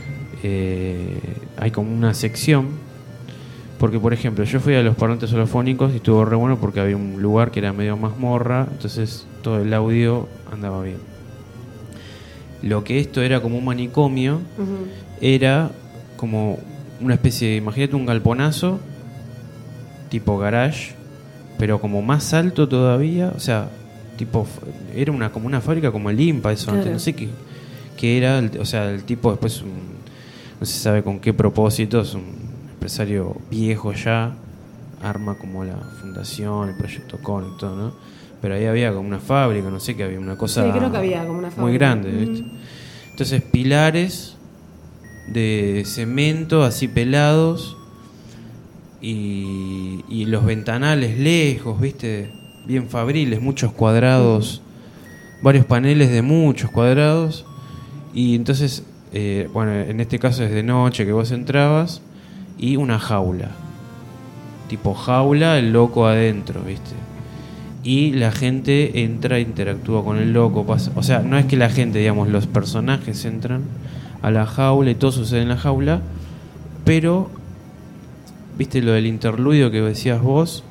hay como una sección, porque por ejemplo yo fui a los parlantes holofónicos y estuvo re bueno porque había un lugar que era medio mazmorra, entonces todo el audio andaba bien. Lo que esto era como un manicomio, Ujú. era como una especie de, imagínate un galponazo tipo garage, pero como más alto todavía, o sea, tipo era como una fábrica como el IMPA, eso antes, Claro. no sé qué era, o sea, el tipo después no se sabe con qué propósito, es un empresario viejo ya, arma como la fundación, el proyecto CON y todo, ¿no? Pero ahí había como una fábrica, no sé qué había, una cosa Sí, creo que había como una muy fábrica. grande, ¿viste? Entonces pilares de cemento así pelados y los ventanales lejos, ¿viste? Bien fabriles, muchos cuadrados, varios paneles de muchos cuadrados y entonces, bueno, en este caso es de noche que vos entrabas y una jaula, tipo jaula, el loco adentro, ¿viste? Y la gente entra e interactúa con el loco, pasa, o sea, no es que la gente, digamos, los personajes entran a la jaula y todo sucede en la jaula, pero viste lo del interludio que decías vos,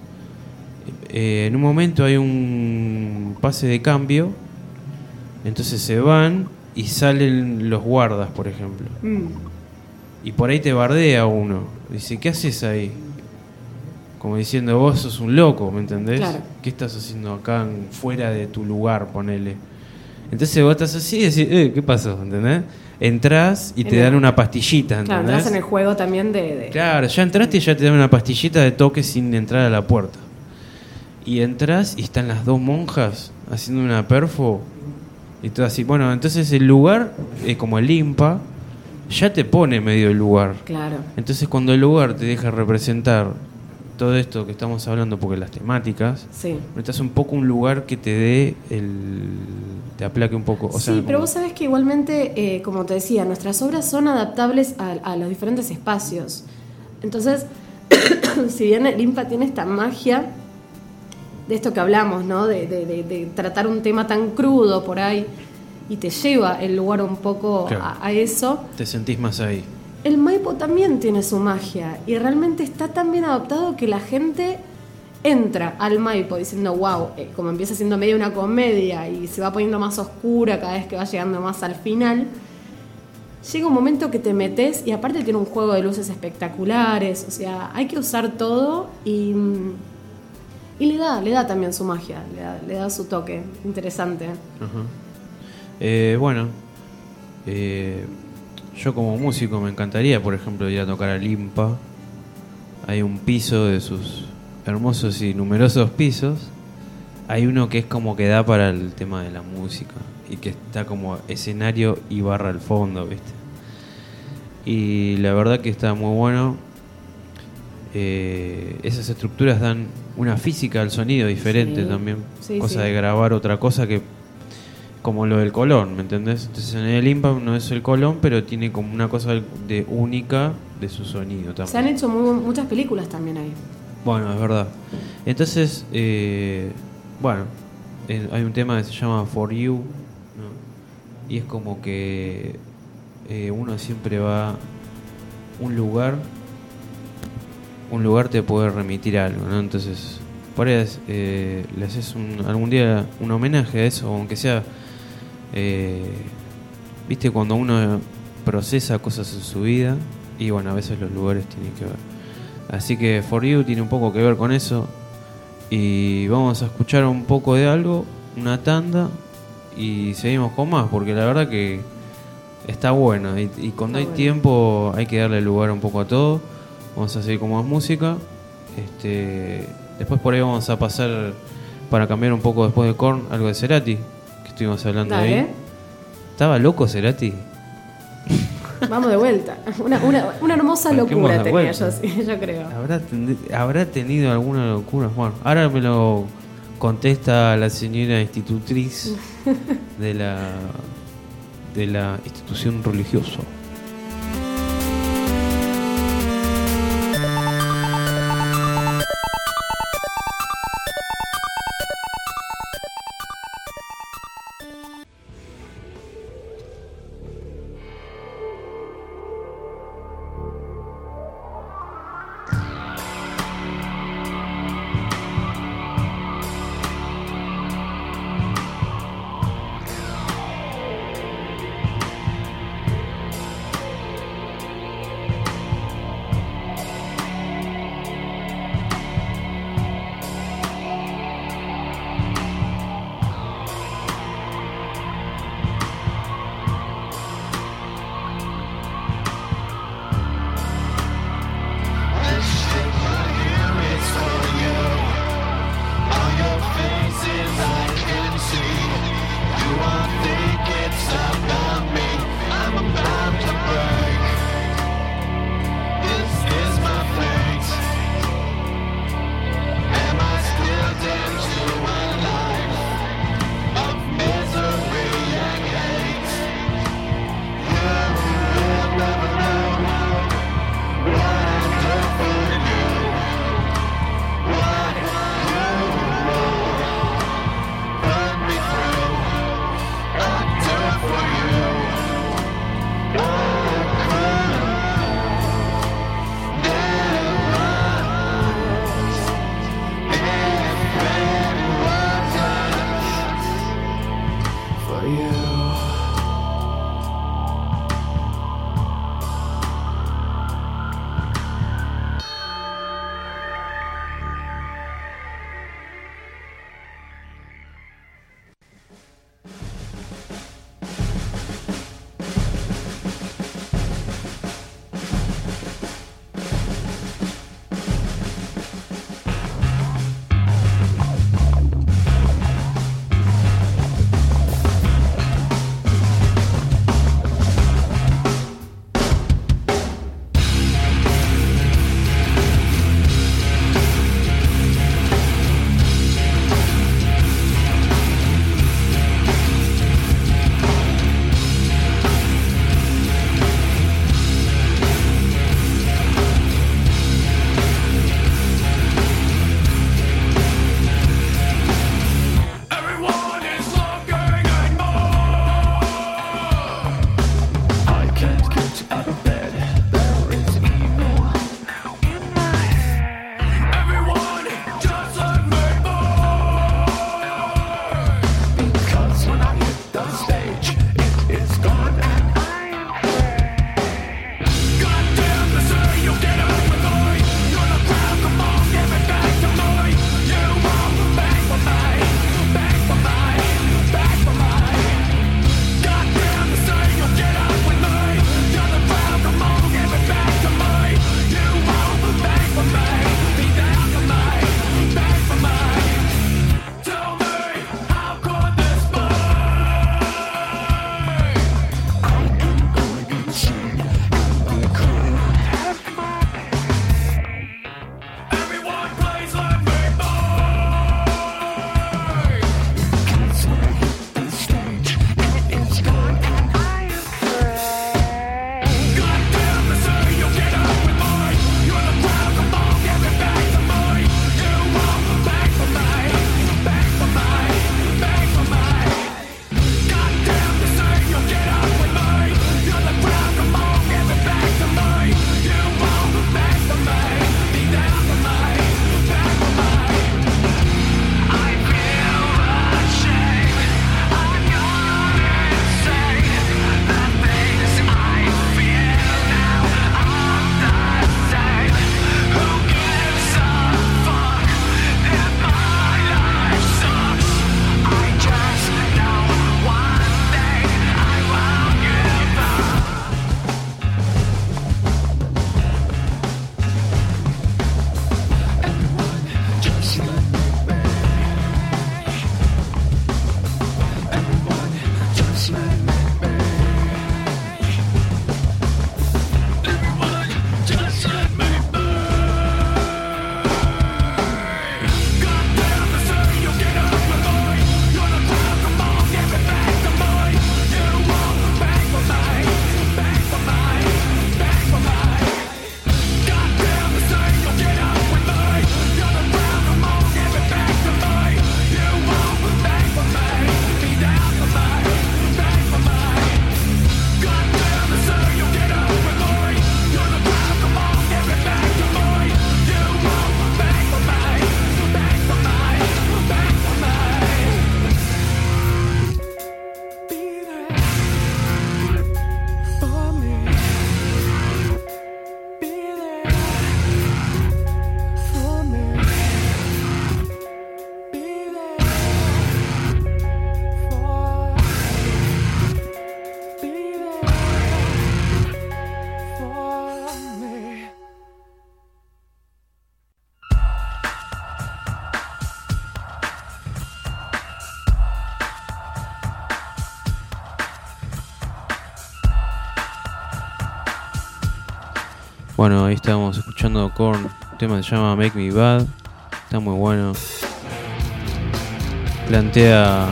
en un momento hay un pase de cambio, entonces se van y salen los guardas, por ejemplo, y por ahí te bardea uno, dice, ¿qué haces ahí? Como diciendo, vos sos un loco, ¿me entendés? Claro. ¿Qué estás haciendo acá fuera de tu lugar, ponele? Entonces vos estás así y decís, ¿qué pasó? ¿Entendés? Entrás y te dan una pastillita, ¿entendés? Claro, entras en el juego también de... Claro, ya entraste y ya te dan una pastillita de toque sin entrar a la puerta. Y entras y están las dos monjas haciendo una perfo y todo así. Bueno, entonces el lugar, como el IMPA, ya te pone medio el lugar. Claro. Entonces cuando el lugar te deja representar todo esto que estamos hablando, porque las temáticas, Sí. necesitas un poco un lugar que te dé te aplaque un poco. O sea, Sí, pero como- vos sabés que igualmente, como te decía, nuestras obras son adaptables a los diferentes espacios. Entonces, si bien el IMPA tiene esta magia de esto que hablamos, ¿no? De tratar un tema tan crudo por ahí y te lleva el lugar un poco Claro. a eso. te sentís más ahí. El Maipo también tiene su magia y realmente está tan bien adaptado que la gente entra al Maipo diciendo wow, como empieza siendo medio una comedia y se va poniendo más oscura cada vez que va llegando más al final, llega un momento que te metes y aparte tiene un juego de luces espectaculares, o sea, hay que usar todo y le da también su magia, le da su toque interesante. Ajá. Bueno, yo como músico me encantaría, por ejemplo, ir a tocar al IMPA. Hay un piso de sus hermosos y numerosos pisos. Hay uno que es como que da para el tema de la música y que está como escenario y barra al fondo, ¿viste? Y la verdad que está muy bueno. Esas estructuras dan una física al sonido diferente también. Cosa de grabar otra cosa que como lo del Colón, ¿me entendés? Entonces en el Impact no es el Colón, pero tiene como una cosa de única de su sonido también. Se han hecho muchas películas también ahí. Bueno, es verdad. Entonces, bueno, hay un tema que se llama For You, ¿no? Y es como que uno siempre va a un lugar te puede remitir a algo, ¿no? Entonces, por ahí le haces algún día un homenaje a eso, aunque sea, viste, cuando uno procesa cosas en su vida, y bueno, a veces los lugares tienen que ver. Así que For You tiene un poco que ver con eso, y vamos a escuchar un poco de algo, una tanda, y seguimos con más, porque la verdad que está bueno, y cuando hay tiempo hay que darle lugar un poco a todo. Vamos a seguir con más música. Después por ahí vamos a pasar, para cambiar un poco después de Korn, algo de Cerati, que estuvimos hablando ahí. ¿Estaba loco Cerati? Vamos de vuelta. Una hermosa locura tenía yo creo. ¿Habrá tenido alguna locura? Bueno, ahora me lo contesta la señora institutriz de la institución religiosa. Bueno, ahí estábamos escuchando Korn, un tema que se llama Make Me Bad, está muy bueno. Plantea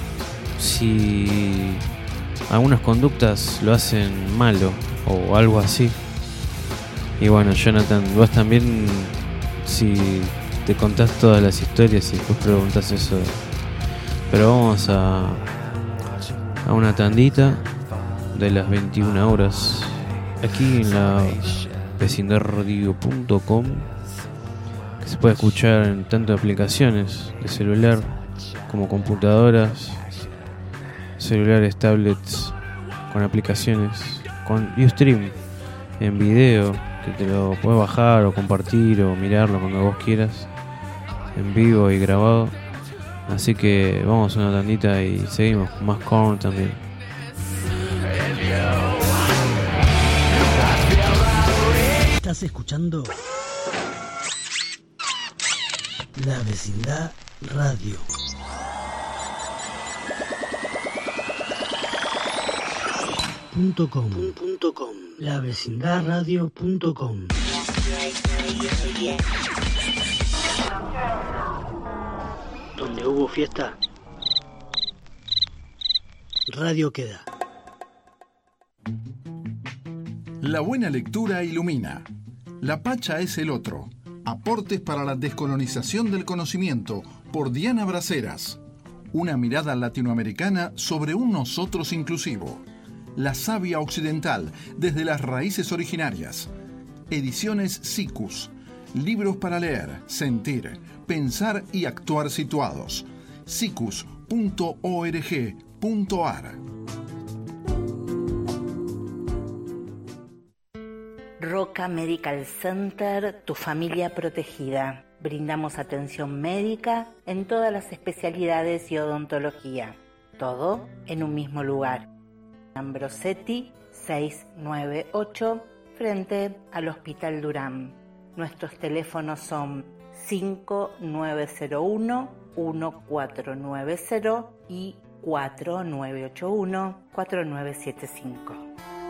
si algunas conductas lo hacen malo o algo así. Y bueno, Jonathan, vos también, si te contás todas las historias y después preguntás eso. Pero vamos a una tandita de las 21 horas aquí en la vecindarradio.com, que se puede escuchar en tanto aplicaciones de celular como computadoras, celulares, tablets, con aplicaciones, con Ustream en video, que te lo puedes bajar o compartir o mirarlo cuando vos quieras, en vivo y grabado. Así que vamos a una tandita y seguimos con más Korn también. Estás escuchando La Vecindad Radio. .com. lavecindadradio.com. Donde hubo fiesta, radio queda. La buena lectura ilumina. La Pacha es el otro. Aportes para la descolonización del conocimiento, por Diana Braceras. Una mirada latinoamericana sobre un nosotros inclusivo. La savia occidental, desde las raíces originarias. Ediciones SICUS. Libros para leer, sentir, pensar y actuar situados. sicus.org.ar. Roca Medical Center, tu familia protegida. Brindamos atención médica en todas las especialidades y odontología. Todo en un mismo lugar. Ambrosetti 698, frente al Hospital Durán. Nuestros teléfonos son 5901-1490 y 4981-4975.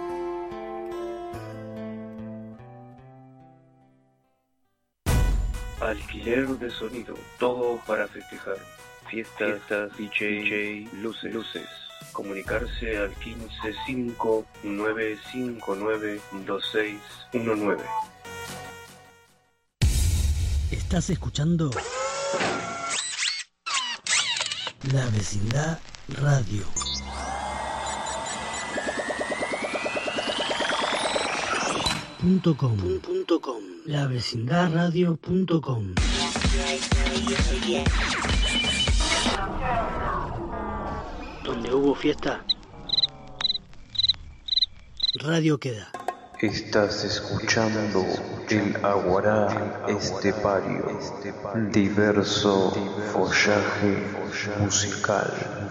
Alquiler de sonido, todo para festejar. Fiestas, DJ, luces. Comunicarse al 155-959-2619. Estás escuchando La Vecindad Radio. .com. lavecindadradio.com. Donde hubo fiesta, radio queda. Estás escuchando el Aguará Estepario, diverso follaje musical.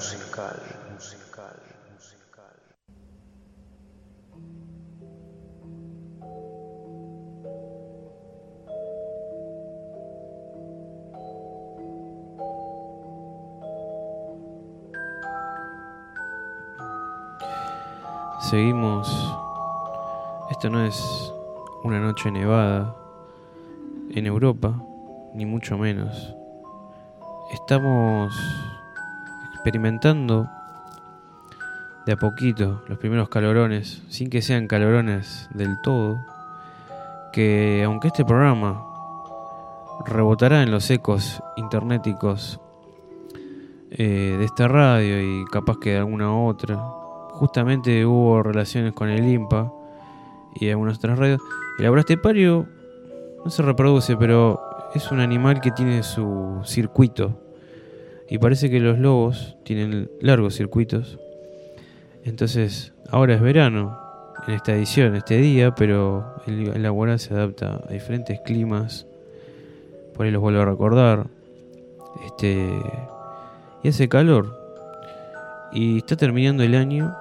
Seguimos. Esto no es una noche nevada en Europa, ni mucho menos. Estamos experimentando de a poquito los primeros calorones, sin que sean calorones del todo, que aunque este programa rebotará en los ecos internéticos de esta radio y capaz que de alguna otra, justamente hubo relaciones con el INPA y algunas otras radios. El Aguará Estepario no se reproduce, pero es un animal que tiene su circuito. Y parece que los lobos tienen largos circuitos. Entonces, ahora es verano en esta edición, este día, pero el Aguará se adapta a diferentes climas. Por ahí los vuelvo a recordar. Y hace calor. Y está terminando el año.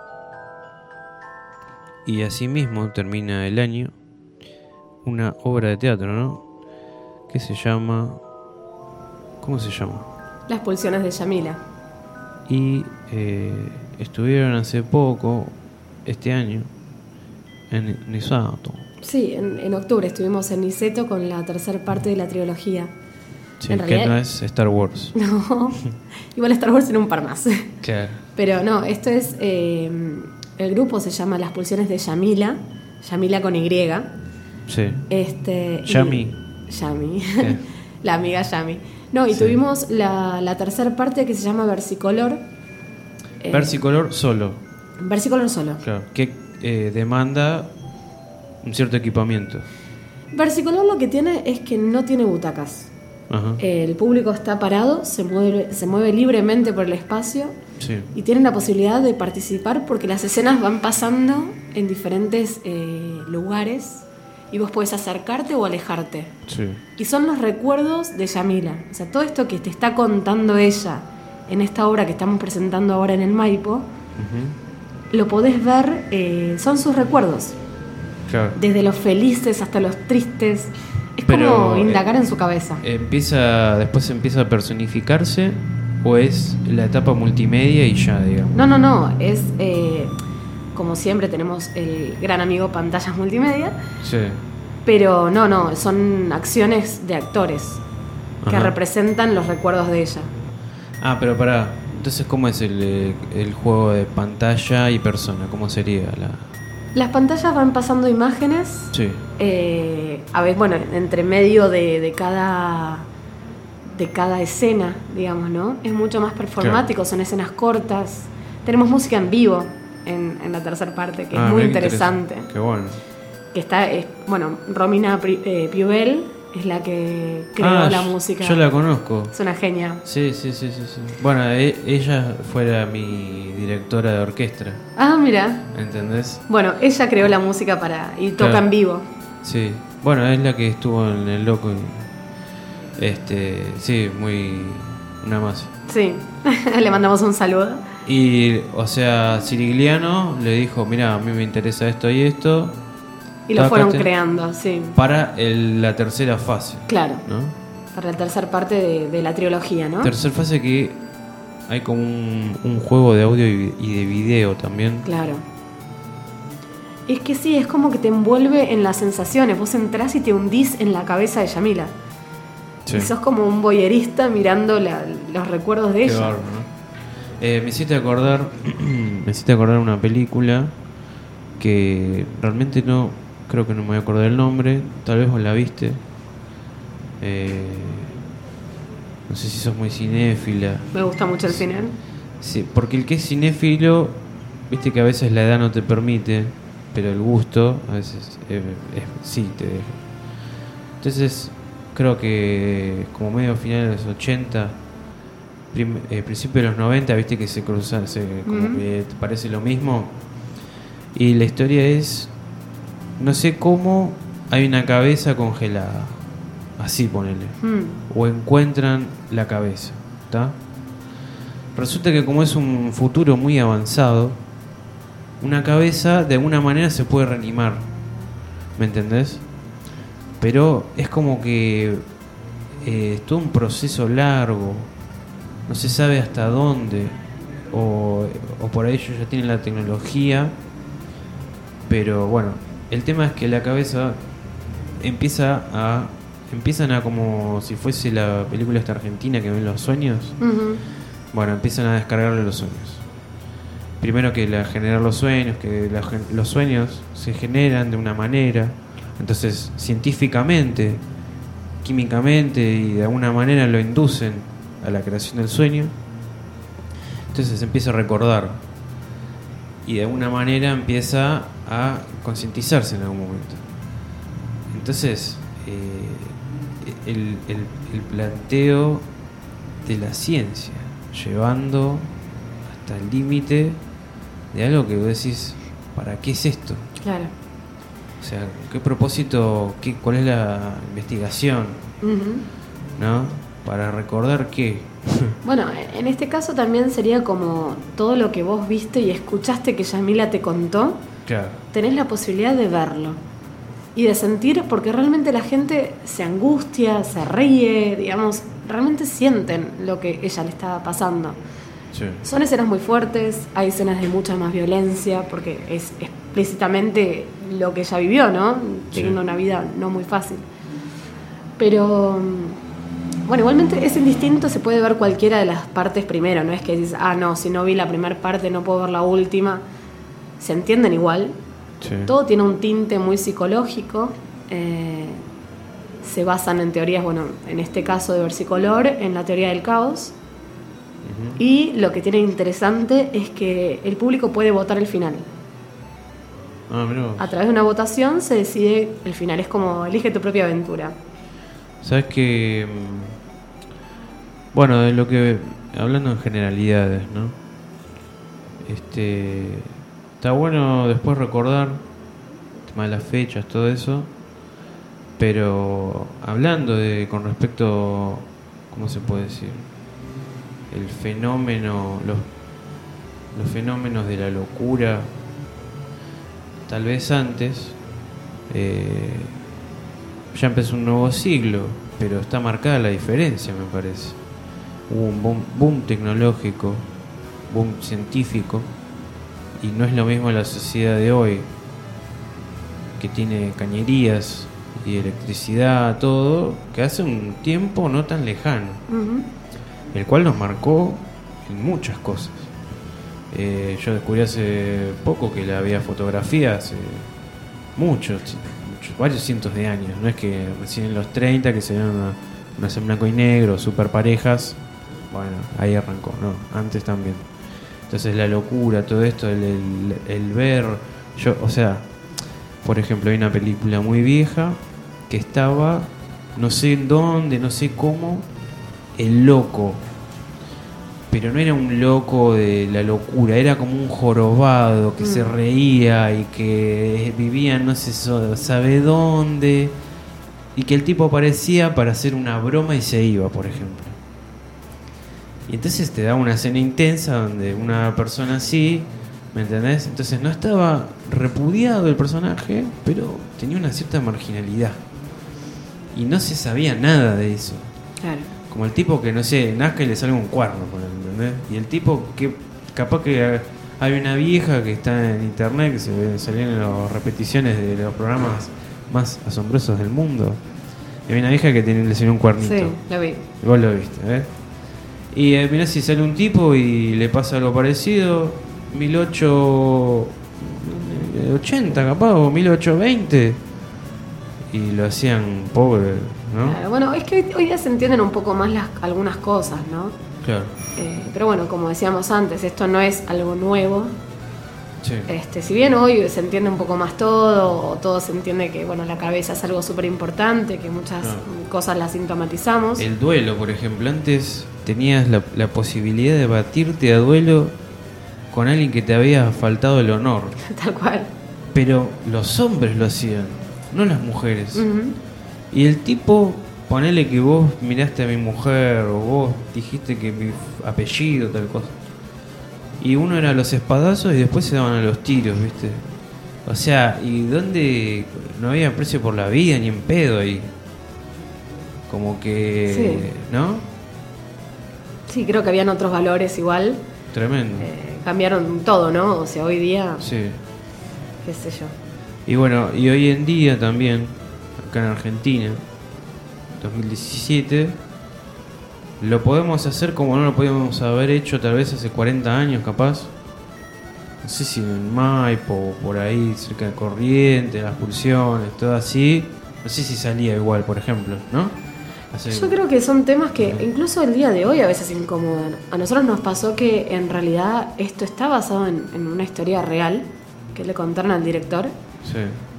Y así mismo termina el año una obra de teatro, ¿no? Que se llama... ¿Cómo se llama? Las pulsiones de Yamila. Y estuvieron hace poco, este año, en Nisato, Sí, en octubre estuvimos en Niceto con la tercera parte de la trilogía. Sí, En que realidad- no es Star Wars. No, igual Star Wars en un par más. Claro. Pero no, esto es... el grupo se llama Las Pulsiones de Yamila, Yamila con Y. Sí. Y- Yami. Yami. ¿Qué? La amiga Yami. No, y Sí. tuvimos la tercera parte que se llama Versicolor. Versicolor solo. Versicolor solo. Claro. Que demanda un cierto equipamiento. Versicolor lo que tiene es que no tiene butacas. Ajá. El público está parado, se mueve libremente por el espacio Sí. y tienen la posibilidad de participar porque las escenas van pasando en diferentes lugares y vos podés acercarte o alejarte. Sí. Y son los recuerdos de Yamila. O sea, todo esto que te está contando ella en esta obra que estamos presentando ahora en el Maipo, Ujú. lo podés ver, son sus recuerdos. Claro. Desde los felices hasta los tristes. Es Pero, como indagar en su cabeza. Después empieza a personificarse o es la etapa multimedia y ya, digamos. No, es como siempre tenemos el gran amigo pantallas multimedia, Sí. pero no, son acciones de actores que Ajá. representan los recuerdos de ella. Ah, pero pará. Entonces, ¿cómo es el juego de pantalla y persona? ¿Cómo sería la...? Las pantallas van pasando imágenes, Sí. a ver, bueno, entre medio de cada escena, digamos, ¿no? Es mucho más performático, Claro. son escenas cortas. Tenemos música en vivo en la tercera parte, que es muy Mirá qué interesante. Qué bueno. Que está, Romina Piubel es la que creó la música. Yo la conozco. Es una genia. Sí. Bueno, ella fuera mi directora de orquesta, Ah, mira. ¿entendés? Bueno, ella creó la música y toca Claro. en vivo. Sí. Bueno, es la que estuvo en El Loco y... sí, muy... una más. Sí, le mandamos un saludo. Y, o sea, Cirigliano le dijo, mira, a mí me interesa esto y esto, Y lo fueron Tácate. creando, sí. para la tercera fase, Claro, ¿no? para la tercera parte de la trilogía, ¿no? Tercera fase que hay como un juego de audio y de video también. Claro. Es que sí, es como que te envuelve en las sensaciones. Vos entrás y te hundís en la cabeza de Yamila. Sí. Y sos como un voyerista mirando los recuerdos de Qué ella. bárbaro, ¿no? Me hiciste acordar una película que realmente creo que no me voy a acordar el nombre, tal vez vos la viste. No sé si sos muy cinéfila. Me gusta mucho el cine. Sí, porque el que es cinéfilo, viste que a veces la edad no te permite, pero el gusto a veces sí te deja. Entonces, creo que como medio final de los 80, principio de los 90, viste que se cruzan, como Ujú. que te parece lo mismo. Y la historia es, no sé cómo, hay una cabeza congelada. Así ponele. O encuentran la cabeza, ¿está? Resulta que como es un futuro muy avanzado, una cabeza de alguna manera se puede reanimar, ¿me entendés? Pero es como que es todo un proceso largo, no se sabe hasta dónde, o por ahí ellos ya tienen la tecnología, pero bueno, el tema es que la cabeza empiezan a como si fuese la película esta argentina que ven los sueños. Ujú. Bueno, empiezan a descargarle los sueños. Primero que generar los sueños, que los sueños se generan de una manera. Entonces, científicamente, químicamente y de alguna manera lo inducen a la creación del sueño. Entonces se empieza a recordar. Y de alguna manera empieza a concientizarse en algún momento. Entonces, el planteo de la ciencia, llevando hasta el límite de algo que vos decís, ¿para qué es esto? Claro. O sea, ¿qué propósito, cuál es la investigación? Ujú. ¿No? Para recordar qué. Bueno, en este caso también sería como todo lo que vos viste y escuchaste que Yamila te contó, Claro. tenés la posibilidad de verlo y de sentir, porque realmente la gente se angustia, se ríe, digamos, realmente sienten lo que ella le estaba pasando. Sí. Son escenas muy fuertes, hay escenas de mucha más violencia, porque es explícitamente lo que ella vivió, ¿no? Teniendo una vida no muy fácil. Pero, bueno, igualmente es indistinto, se puede ver cualquiera de las partes primero, no es que dices, no, si no vi la primera parte no puedo ver la última. Se entienden igual. Sí. Todo tiene un tinte muy psicológico. Se basan en teorías, bueno, en este caso de Versicolor, en la teoría del caos. Uh-huh. Y lo que tiene interesante es que el público puede votar el final. A través de una votación se decide el final. Es como elige tu propia aventura. Sabes que, bueno, de lo que hablando en generalidades, ¿no? Está bueno después recordar el tema de las fechas, todo eso. Pero hablando de con respecto, ¿cómo se puede decir? El fenómeno, los fenómenos de la locura, tal vez antes, ya empezó un nuevo siglo, pero está marcada la diferencia, me parece. Hubo un boom tecnológico, boom científico, y no es lo mismo la sociedad de hoy, que tiene cañerías y electricidad, todo, que hace un tiempo no tan lejano, uh-huh. El cual nos marcó en muchas cosas. Yo descubrí hace poco que había fotografía hace muchos, varios cientos de años. No es que recién en los 30 que se vieron unas en blanco y negro, super parejas. Bueno, ahí arrancó, no, antes también. Entonces la locura, todo esto, el ver, o sea, por ejemplo, hay una película muy vieja que estaba, no sé en dónde, no sé cómo, el loco. Pero no era un loco de la locura, era como un jorobado que se reía y que vivía no sé sabe dónde, y que el tipo aparecía para hacer una broma y se iba, por ejemplo. Y entonces te da una escena intensa donde una persona así, ¿me entendés? Entonces no estaba repudiado el personaje, pero tenía una cierta marginalidad. Y no se sabía nada de eso. Claro. Como el tipo que, no sé, nazca y le sale un cuerno, ¿entendés? Y el tipo que capaz que hay una vieja que está en internet, que se salían en las repeticiones de los programas más asombrosos del mundo. Y hay una vieja que le salió un cuernito. Sí, lo vi. Vos lo viste, ¿ves? Y mirá si sale un tipo y le pasa algo parecido, 1880 capaz, o 1820, y lo hacían pobre, ¿no? Claro, bueno, es que hoy día se entienden un poco más algunas cosas, ¿no? Claro. Pero bueno, como decíamos antes, esto no es algo nuevo. Sí. Si bien hoy se entiende un poco más todo, o todo se entiende que bueno, la cabeza es algo súper importante, que muchas cosas las sintomatizamos. El duelo, por ejemplo, antes tenías la posibilidad de batirte a duelo con alguien que te había faltado el honor. Tal cual. Pero los hombres lo hacían, no las mujeres. Uh-huh. Y el tipo, ponele que vos miraste a mi mujer, o vos dijiste que mi apellido, tal cosa. Y uno era los espadazos y después se daban a los tiros, ¿viste? O sea, ¿y dónde no había precio por la vida ni en pedo ahí? Como que, sí. ¿no? Sí, creo que habían otros valores igual. Tremendo. Cambiaron todo, ¿no? O sea, hoy día, sí. Qué sé yo. Y bueno, y hoy en día también, acá en Argentina, 2017... lo podemos hacer como no lo podíamos haber hecho tal vez hace 40 años capaz. No sé si en Maipo o por ahí cerca de Corrientes, las pulsiones, todo así. No sé si salía igual, por ejemplo, ¿no? Yo creo que son temas que incluso el día de hoy a veces incomodan. A nosotros nos pasó que en realidad esto está basado en una historia real que le contaron al director. Sí.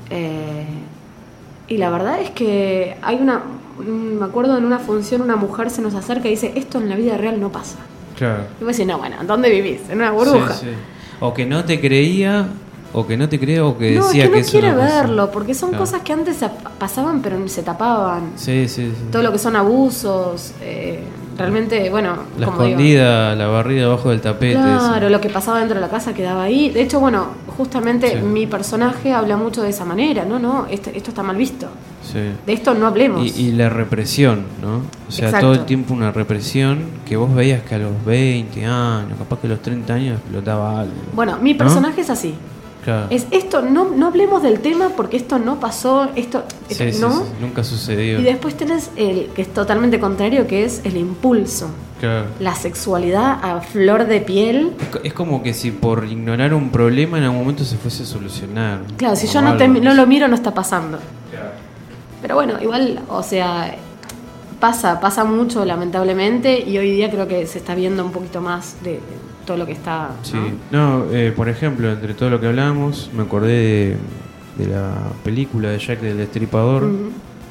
Y la verdad es que hay me acuerdo en una función una mujer se nos acerca y dice, esto en la vida real no pasa. Claro. Y vos decís, no, bueno, ¿dónde vivís? En una burbuja. Sí, sí. O que no te creía, o que no te creía, o que decía que eso quiere no verlo, porque son cosas que antes pasaban pero se tapaban. Sí, sí, sí. Todo lo que son abusos, realmente, bueno, la como escondida, digo, la barrida abajo del tapete. Claro, eso. lo que pasaba dentro de la casa quedaba ahí. De hecho, bueno, justamente mi personaje habla mucho de esa manera, ¿no? Esto está mal visto. Sí. De esto no hablemos. Y la represión, ¿no? O sea, Exacto. todo el tiempo una represión que vos veías que a los 20 años, capaz que a los 30 años explotaba algo. Bueno, mi personaje es así. Claro. Es esto, no hablemos del tema porque esto no pasó, esto Sí, ¿no? sí, nunca sucedió. Y después tenés el que es totalmente contrario, que es el impulso. Claro. La sexualidad a flor de piel. Es como que si por ignorar un problema en algún momento se fuese a solucionar. Claro, si Como yo algo. no lo miro, no está pasando. Claro. Pero bueno, igual, o sea, pasa mucho lamentablemente y hoy día creo que se está viendo un poquito más de todo lo que está. Sí, no, por ejemplo, entre todo lo que hablamos, me acordé de la película de Jack del Destripador, Ujú.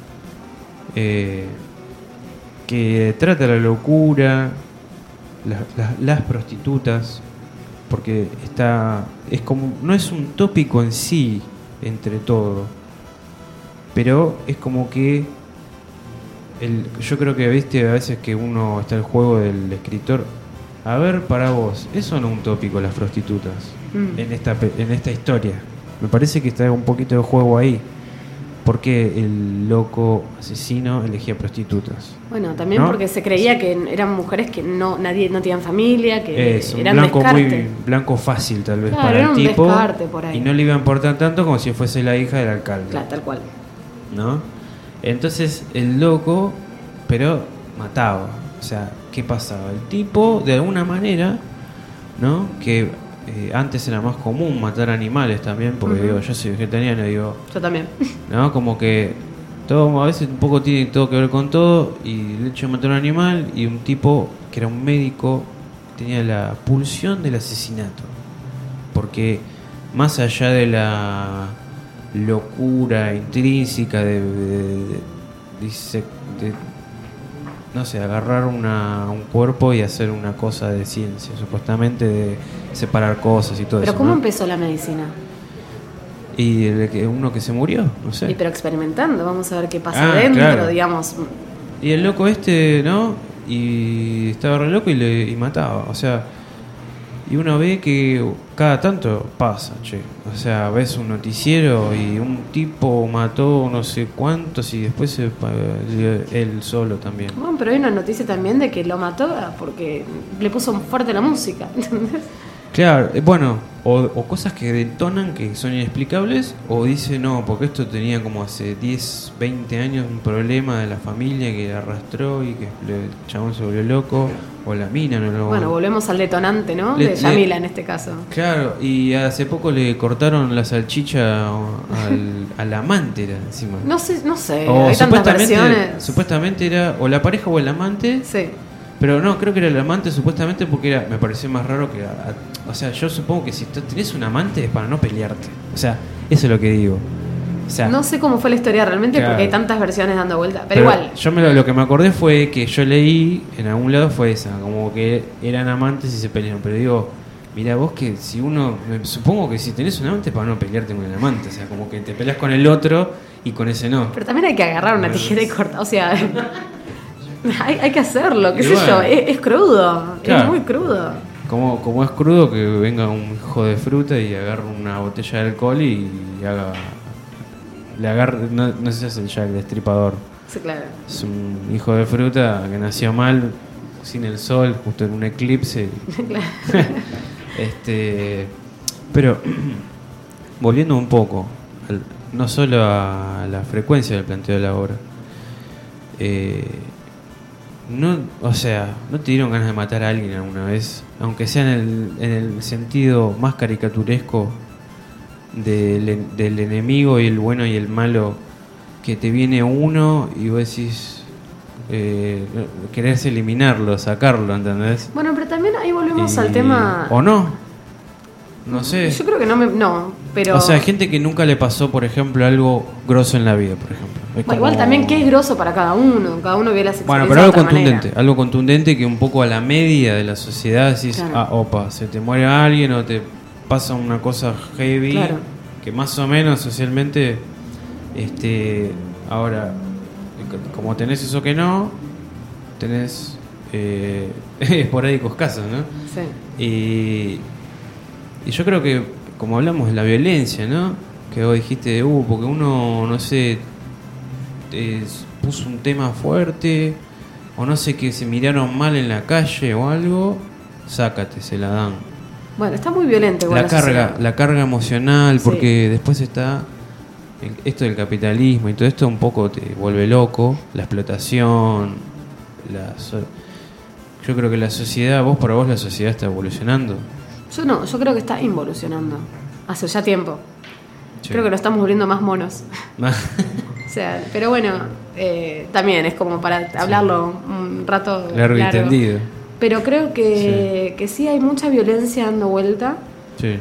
que trata la locura, las prostitutas, porque es como, no es un tópico en sí entre todo, pero es como que yo creo que viste a veces que uno está el juego del escritor. A ver, para vos, ¿eso no es un tópico las prostitutas en esta historia? Me parece que está un poquito de juego ahí. ¿Por qué el loco asesino elegía prostitutas? Bueno, también ¿no? porque se creía que eran mujeres que no tenían familia, que Es un eran blanco descarte. muy blanco fácil tal vez Claro, para era el un tipo descarte por ahí. y no le iba a importar tanto como si fuese la hija del alcalde. Claro, tal cual. ¿No? Entonces el loco, pero mataba. O sea, ¿qué pasaba? El tipo, de alguna manera, ¿no? Que antes era más común matar animales también, porque Ujú. digo, yo soy vegetariano, digo, Yo también. ¿no? Como que todo a veces un poco tiene todo que ver con todo, y el hecho de matar a un animal, y un tipo que era un médico tenía la pulsión del asesinato, porque más allá de la locura intrínseca de no sé, agarrar un cuerpo y hacer una cosa de ciencia, supuestamente de separar cosas y todo Pero eso. ¿cómo ¿no? empezó la medicina? Y uno que se murió, no sé. Y pero experimentando, vamos a ver qué pasa Ah, adentro, claro. digamos. Y el loco ¿no? Y estaba re loco y mataba. O sea, y uno ve que cada tanto pasa, che. O sea, ves un noticiero y un tipo mató no sé cuántos y después él solo también. Bueno, pero hay una noticia también de que lo mató porque le puso fuerte la música, ¿entendés? Claro, bueno, o cosas que detonan que son inexplicables, o dice no, porque esto tenía como hace 10, 20 años un problema de la familia que arrastró y que el chabón se volvió loco, o la mina no lo... Bueno, volvemos al detonante, ¿no? Le- De Yamila en este caso. Claro, y hace poco le cortaron la salchicha al amante era encima. No sé, O hay tantas versiones. supuestamente era o la pareja o el amante. Sí. Pero no, creo que era el amante supuestamente porque me pareció más raro que... o sea, yo supongo que si tenés un amante es para no pelearte. O sea, eso es lo que digo. O sea, No sé cómo fue la historia realmente Claro. porque hay tantas versiones dando vuelta. Pero igual, Yo lo que me acordé fue que yo leí en algún lado fue esa, como que eran amantes y se pelearon. Pero digo, mira vos que si supongo que si tenés un amante es para no pelearte con el amante. O sea, como que te peleas con el otro y con ese no. pero también hay que agarrar una tijera y cortar. O sea, hay que hacerlo, qué Y sé bueno. yo. Es crudo, Claro. es muy crudo. Como es crudo que venga un hijo de fruta y agarre una botella de alcohol y le agarre, no sé si es el Jack Destripador. Sí, claro. Es un hijo de fruta que nació mal, sin el sol, justo en un eclipse. Claro. Pero volviendo un poco, no solo a la frecuencia del planteo de la obra, o sea, ¿no te dieron ganas de matar a alguien alguna vez? Aunque sea en el sentido más caricaturesco del enemigo y el bueno y el malo, que te viene uno y vos decís, querés eliminarlo, sacarlo, ¿entendés? Bueno, pero también ahí volvemos Y- al tema. ¿O no? No sé. Yo creo que no, pero. O sea, hay gente que nunca le pasó, por ejemplo, algo grosso en la vida, por ejemplo. Es Bueno, igual como- también qué es grosso para cada uno ve las experiencias Bueno, pero de algo otra contundente, manera. algo contundente que un poco a la media de la sociedad decís, Claro. opa, se te muere alguien o te pasa una cosa heavy, Claro. que más o menos socialmente, ahora, como tenés eso que no, tenés esporádicos casos, ¿no? Sí. Y yo creo que, como hablamos de la violencia, ¿no? Que vos dijiste, porque uno, no sé, puso un tema fuerte, o no sé, que se miraron mal en la calle o algo, sácate, se la dan. Bueno, está muy violento igual la carga emocional, Sí. porque después está esto del capitalismo y todo esto un poco te vuelve loco, la explotación, yo creo que la sociedad, para vos la sociedad está evolucionando. Yo creo que está involucionando. Hace ya tiempo. Sí. Creo que nos estamos volviendo más monos. O sea, pero bueno, también es como para hablarlo un rato largo y tendido. Pero creo que sí hay mucha violencia dando vuelta. Sí.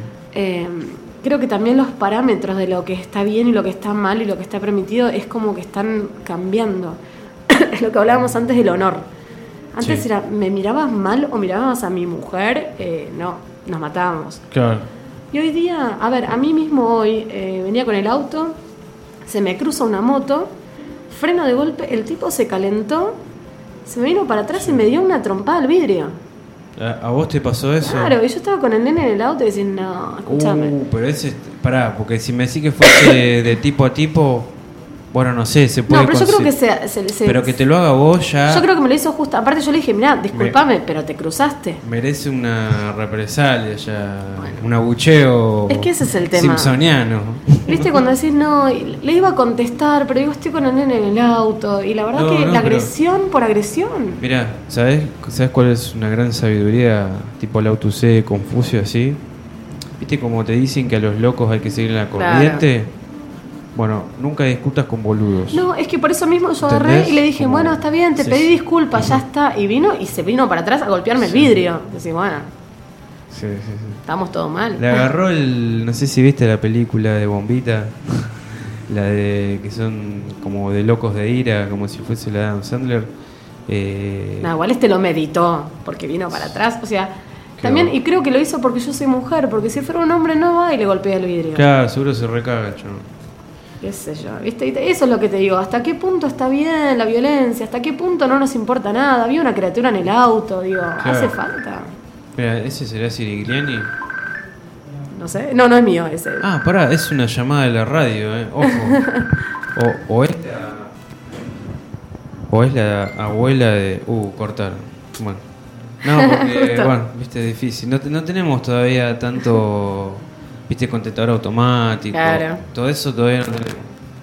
Creo que también los parámetros de lo que está bien y lo que está mal y lo que está permitido es como que están cambiando. Es lo que hablábamos antes del honor. Antes Sí. era, ¿me mirabas mal o mirabas a mi mujer? No, nos matábamos. Claro. Y hoy día, a ver, a mí mismo hoy venía con el auto, se me cruza una moto, freno de golpe, el tipo se calentó, se me vino para atrás y me dio una trompada al vidrio. ¿A vos te pasó eso? Claro, y yo estaba con el nene en el auto y decía, no, escúchame. Pero ese, pará, porque si me decís que fuese de tipo a tipo, bueno, no sé, se puede No, pero yo creo que pero que te lo haga vos ya yo creo que me lo hizo justo. Aparte yo le dije, mirá, disculpame, pero te cruzaste. merece una represalia ya, un abucheo. Es que ese es el tema. Simpsoniano. Viste, cuando decís, no, le iba a contestar, pero digo, estoy con el nene en el auto. Y la verdad que la agresión por agresión. Mirá, ¿sabés cuál es una gran sabiduría tipo Lao Tse, Confucio, así? ¿Viste como te dicen que a los locos hay que seguir la corriente? Claro. Bueno, nunca discutas con boludos. No, es que por eso mismo yo agarré ¿Entendés? y le dije, Como... bueno, está bien, te pedí disculpas, ya está. Y vino y se vino para atrás a golpearme el vidrio. Decís, bueno, sí. estamos todos mal. Le agarró no sé si viste la película de Bombita, la de que son como de locos de ira, como si fuese la de Adam Sandler. No, igual lo meditó, porque vino para atrás. O sea, también, y creo que lo hizo porque yo soy mujer, porque si fuera un hombre no va y le golpea el vidrio. Claro, seguro se recaga, yo. Qué sé yo, ¿viste? Eso es lo que te digo. ¿Hasta qué punto está bien la violencia? ¿Hasta qué punto no nos importa nada? Había una criatura en el auto, digo, Claro. ¿hace falta? Mira, ¿ese será Sirigliani? No sé, no es mío ese. Ah, pará, es una llamada de la radio, ojo. O es la abuela de... cortaron. Bueno. No, porque, bueno, viste, es difícil. No tenemos todavía tanto... Viste, contestador automático. Claro. Todo eso todavía no tenemos.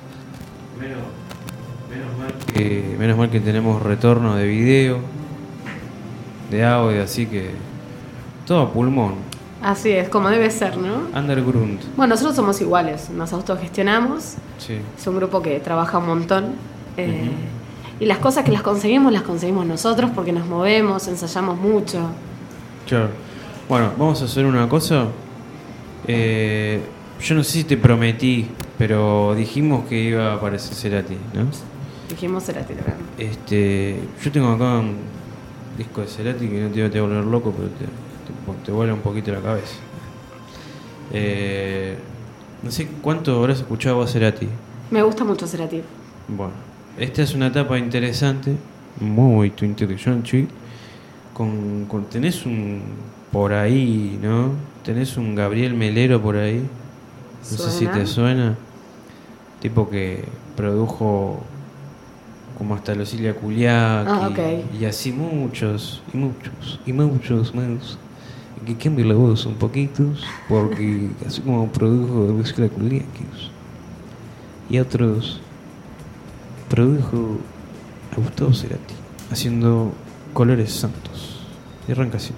Menos mal que tenemos retorno de video, de audio, así que todo a pulmón. Así es, como debe ser, ¿no? Underground. Bueno, nosotros somos iguales, nos autogestionamos. Sí. Es un grupo que trabaja un montón. Y las cosas que las conseguimos nosotros porque nos movemos, ensayamos mucho. Claro. Bueno, vamos a hacer una cosa. Yo no sé si te prometí, pero dijimos que iba a aparecer Cerati, ¿no? Dijimos Cerati, la verdad. Yo tengo acá un disco de Cerati que no te va a volver loco, pero te vuela un poquito la cabeza. No sé cuánto habrás escuchado vos Cerati. Me gusta mucho Cerati. Bueno, esta es una etapa interesante, muy interesante. Tenés un por ahí, ¿no? Tenés un Gabriel Melero por ahí. No sé si te suena. Tipo que produjo como hasta Lucía Culiacqui. Okay. Y así muchos más. Que cambie la voz un poquito, porque así como produjo Lucía Culiacqui. Y otros produjo a Gustavo Cerati, haciendo Colores Santos. Y arranca así.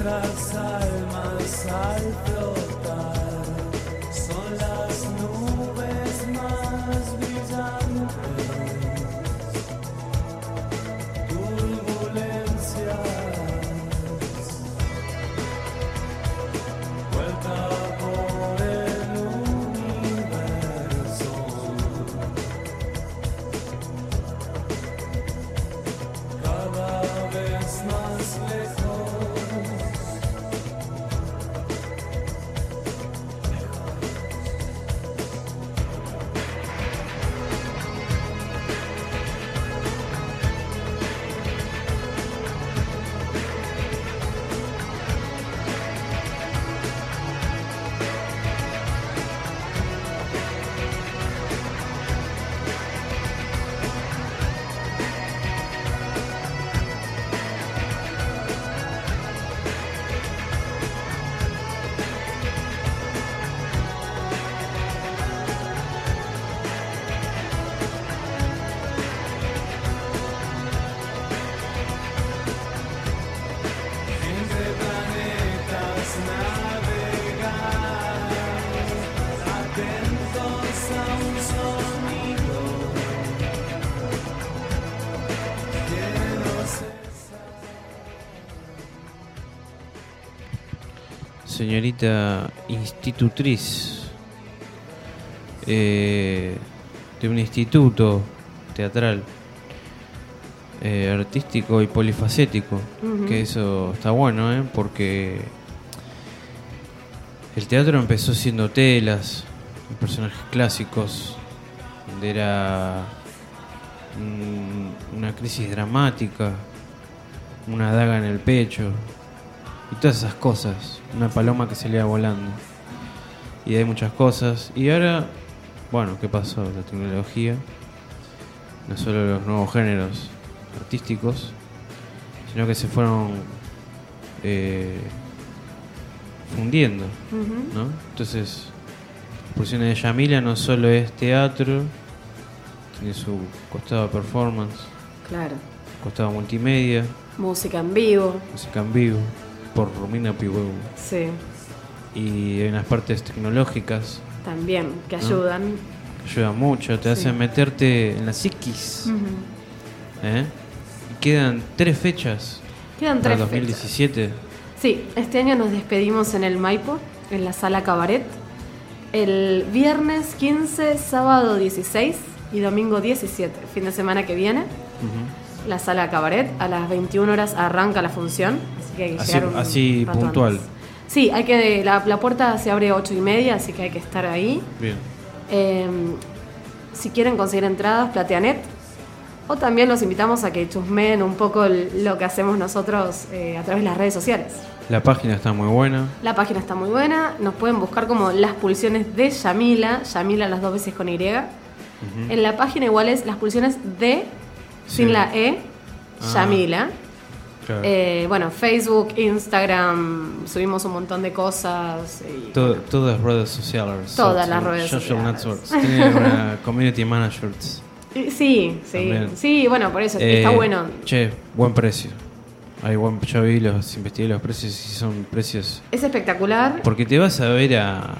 nuestras almas al flotar son las nubes más brillantes, turbulencias, vuelta por el universo, cada vez más lejos. Entre planetas navegar, atentos a un sonido que no cesa. Señorita institutriz de un instituto teatral, artístico y polifacético, que eso está bueno, porque el teatro empezó siendo telas, personajes clásicos, donde era una crisis dramática, una daga en el pecho y todas esas cosas, una paloma que salía volando, y hay muchas cosas. Y ahora, bueno, ¿qué pasó? La tecnología, no solo los nuevos géneros artísticos, sino que se fueron fundiendo, ¿no? Entonces, las producciones de Yamila no solo es teatro, tiene su costado performance, Claro. costado multimedia, Música en vivo. por Romina Pihueu, Sí, y hay unas partes tecnológicas también, que ¿no? ayudan. que ayudan mucho, te hacen meterte en la psiquis. ¿Y quedan 3 fechas Quedan para 3 2017? Sí, este año nos despedimos en el Maipo, en la Sala Cabaret, el viernes 15, sábado 16 y domingo 17, fin de semana que viene. La Sala Cabaret, a las 21 horas arranca la función, así que hay que llegar un así rato puntual. antes. Sí, hay que la puerta se abre 8:30, así que hay que estar ahí. Bien. Si quieren conseguir entradas, Plateanet. O también los invitamos a que chusmeen un poco lo que hacemos nosotros a través de las redes sociales. La página está muy buena. La página está muy buena. Nos pueden buscar como Las Pulsiones de Yamila. Yamila las 2 veces con Y. En la página igual es Las Pulsiones de, sin la E, Yamila. Claro. Bueno, Facebook, Instagram, subimos un montón de cosas. Y, Todas redes sociales. Todas las redes social sociales. networks. Tiene una community manager. Sí, También. sí, bueno, por eso está bueno. Che, buen precio. Yo investigué los precios y son precios. Es espectacular. Porque te vas a ver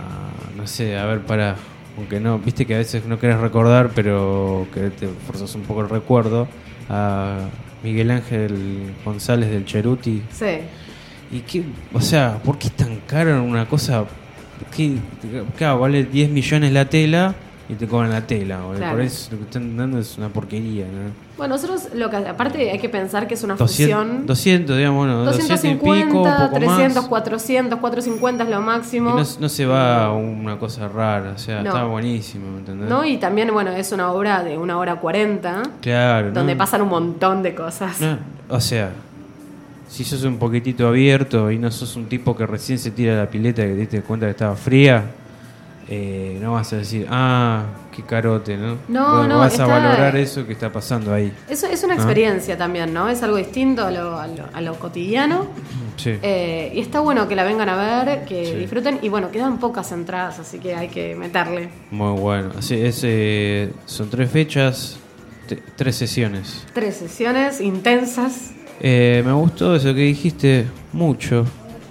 aunque no, viste que a veces no querés recordar, pero que te forzas un poco el recuerdo, a Miguel Ángel González del Cheruti. Sí. Y ¿por qué es tan caro una cosa? Claro, vale 10 millones la tela y te cobran la tela, Claro. Por eso lo que están dando es una porquería, ¿no? Bueno, nosotros aparte hay que pensar que es una fusión. 200, digamos, bueno, 200 y 250, pico, un poco 300, más. 400, 450 es lo máximo. Y no se va a una cosa rara, No. está buenísimo, ¿me entendés? ¿No? Y también, bueno, es una obra de 1:40, Claro, donde ¿no? pasan un montón de cosas. No, si sos un poquitito abierto y no sos un tipo que recién se tira a la pileta y te diste cuenta que estaba fría, no vas a decir, qué carote, ¿no? No, vas a está- valorar eso que está pasando ahí. Eso es una experiencia también, ¿no? Es algo distinto a lo cotidiano. Sí. Y está bueno que la vengan a ver, que Sí. disfruten. Y bueno, quedan pocas entradas, así que hay que meterle. Muy bueno. Son 3 fechas, 3 sesiones. 3 sesiones intensas. Me gustó eso que dijiste mucho.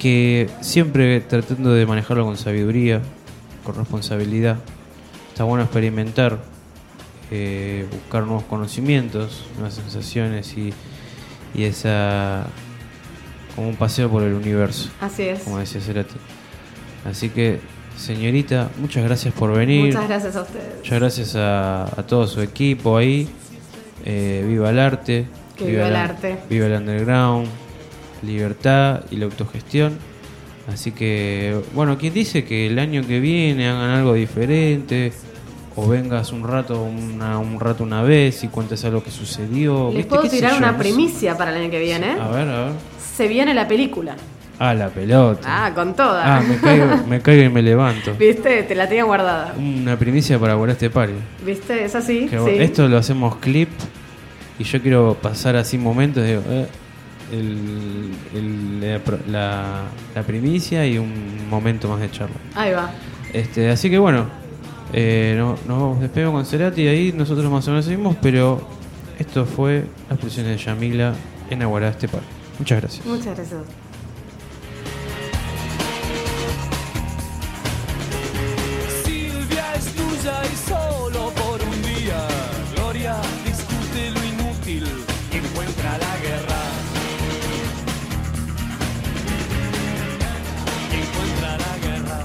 que siempre tratando de manejarlo con sabiduría, con responsabilidad. Está bueno experimentar, buscar nuevos conocimientos, nuevas sensaciones y esa como un paseo por el universo. Así es. Como decía Cerati. Así que, señorita, muchas gracias por venir. Muchas gracias a ustedes. Muchas gracias a todo su equipo ahí. Viva el arte. Que viva el arte. Viva el underground. Libertad y la autogestión. Así que, bueno, quien dice que el año que viene hagan algo diferente, o vengas un rato una vez y cuentes algo que sucedió. Les ¿Viste? puedo ¿Qué sé tirar yo? una No sé. primicia para el año que viene. A ver. Se viene la película. Ah, la pelota. Con toda. Me caigo y me levanto. ¿Viste? Te la tenía guardada. Una primicia para Guará este Pario. ¿Viste? ¿Es así? Que Sí. Esto lo hacemos clip y yo quiero pasar así momentos de la primicia y un momento más de charla. Ahí va. Así que bueno, nos despedimos con Cerati y ahí nosotros más o menos seguimos, pero esto fue las pulsiones de Yamila en Aguará este Pario. Muchas gracias. Muchas gracias. Silvia es tuya y solo por un día. Gloria discute lo inútil y encuentra la guerra. Encuentra la guerra.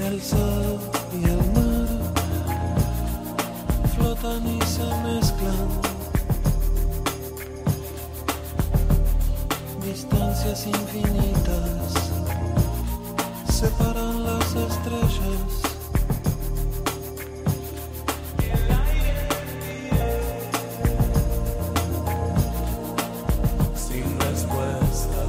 el sol y el mar flotan y se mezclan. Distancias infinitas separan las estrellas. Sin respuesta.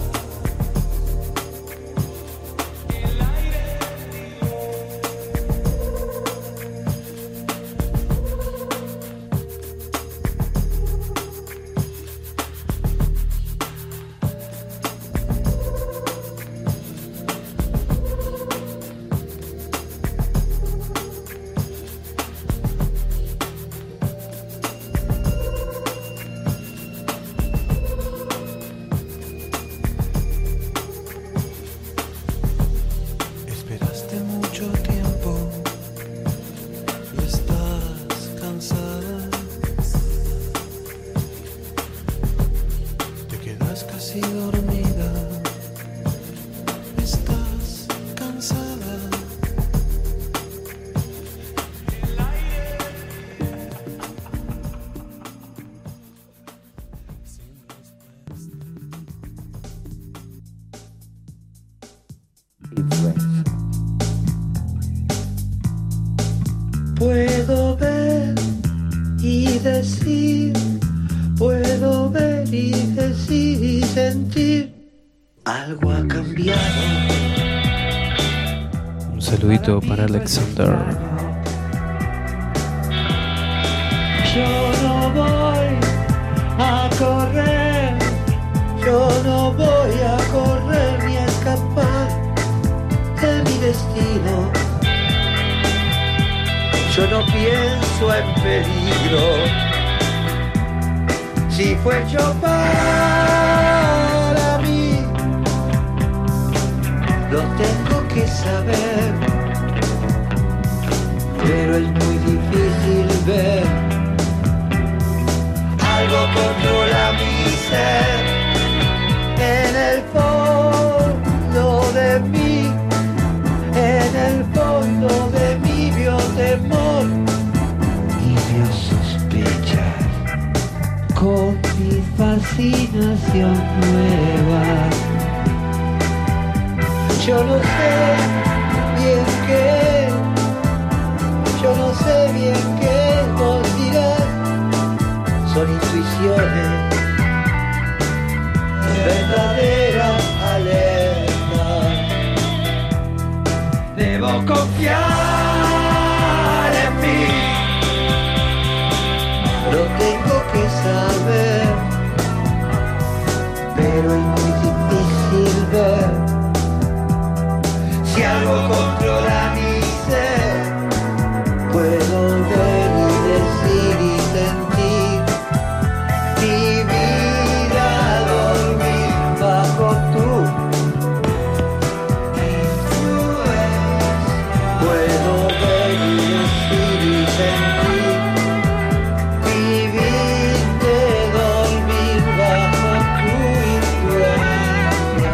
Puedo ver y decir, puedo ver y decir y sentir, algo ha cambiado. Un saludito para Alexander. Yo no voy a correr, yo no voy a correr ni a escapar de mi destino. Yo no pienso en peligro. Si fue yo para mí, lo tengo que saber. Pero es muy difícil ver. Algo controla mi ser. En el fondo de mí, en el fondo de mí vio temor y vio sospechar con mi fascinación nueva. Yo no sé bien qué, yo no sé bien qué vos dirás, son intuiciones, verdaderas alertas. Debo confiar en mí, lo tengo que saber, pero es muy difícil ver. Si algo controla mi ser, puedo ver y decir y sentir, vivir a dormir bajo tu puedo ver y decir y sentir, vivir de dormir bajo tu influencia.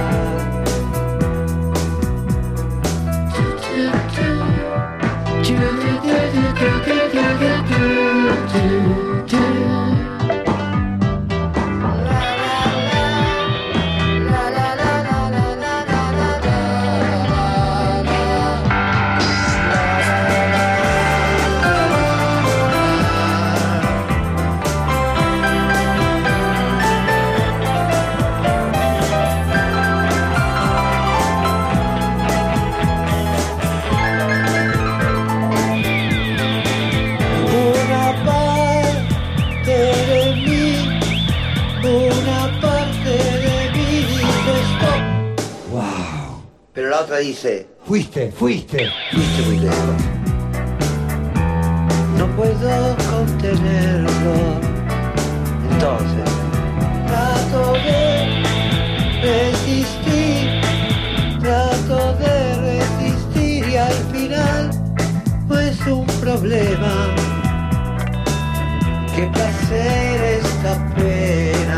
Pero la otra dice, fuiste muy lejos. No puedo contenerlo. Entonces, trato de resistir y al final no es un problema. Qué placer esta pena.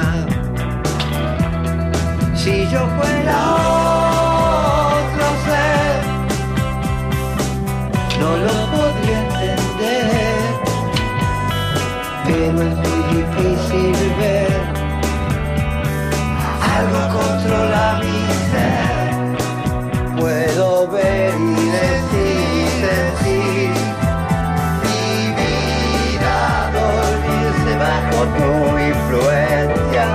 Si yo fuera otro ser, no lo podría entender, pero es muy difícil ver. Algo controla mi ser, puedo ver y decir y sentir. Mi vida dormirse bajo tu influencia.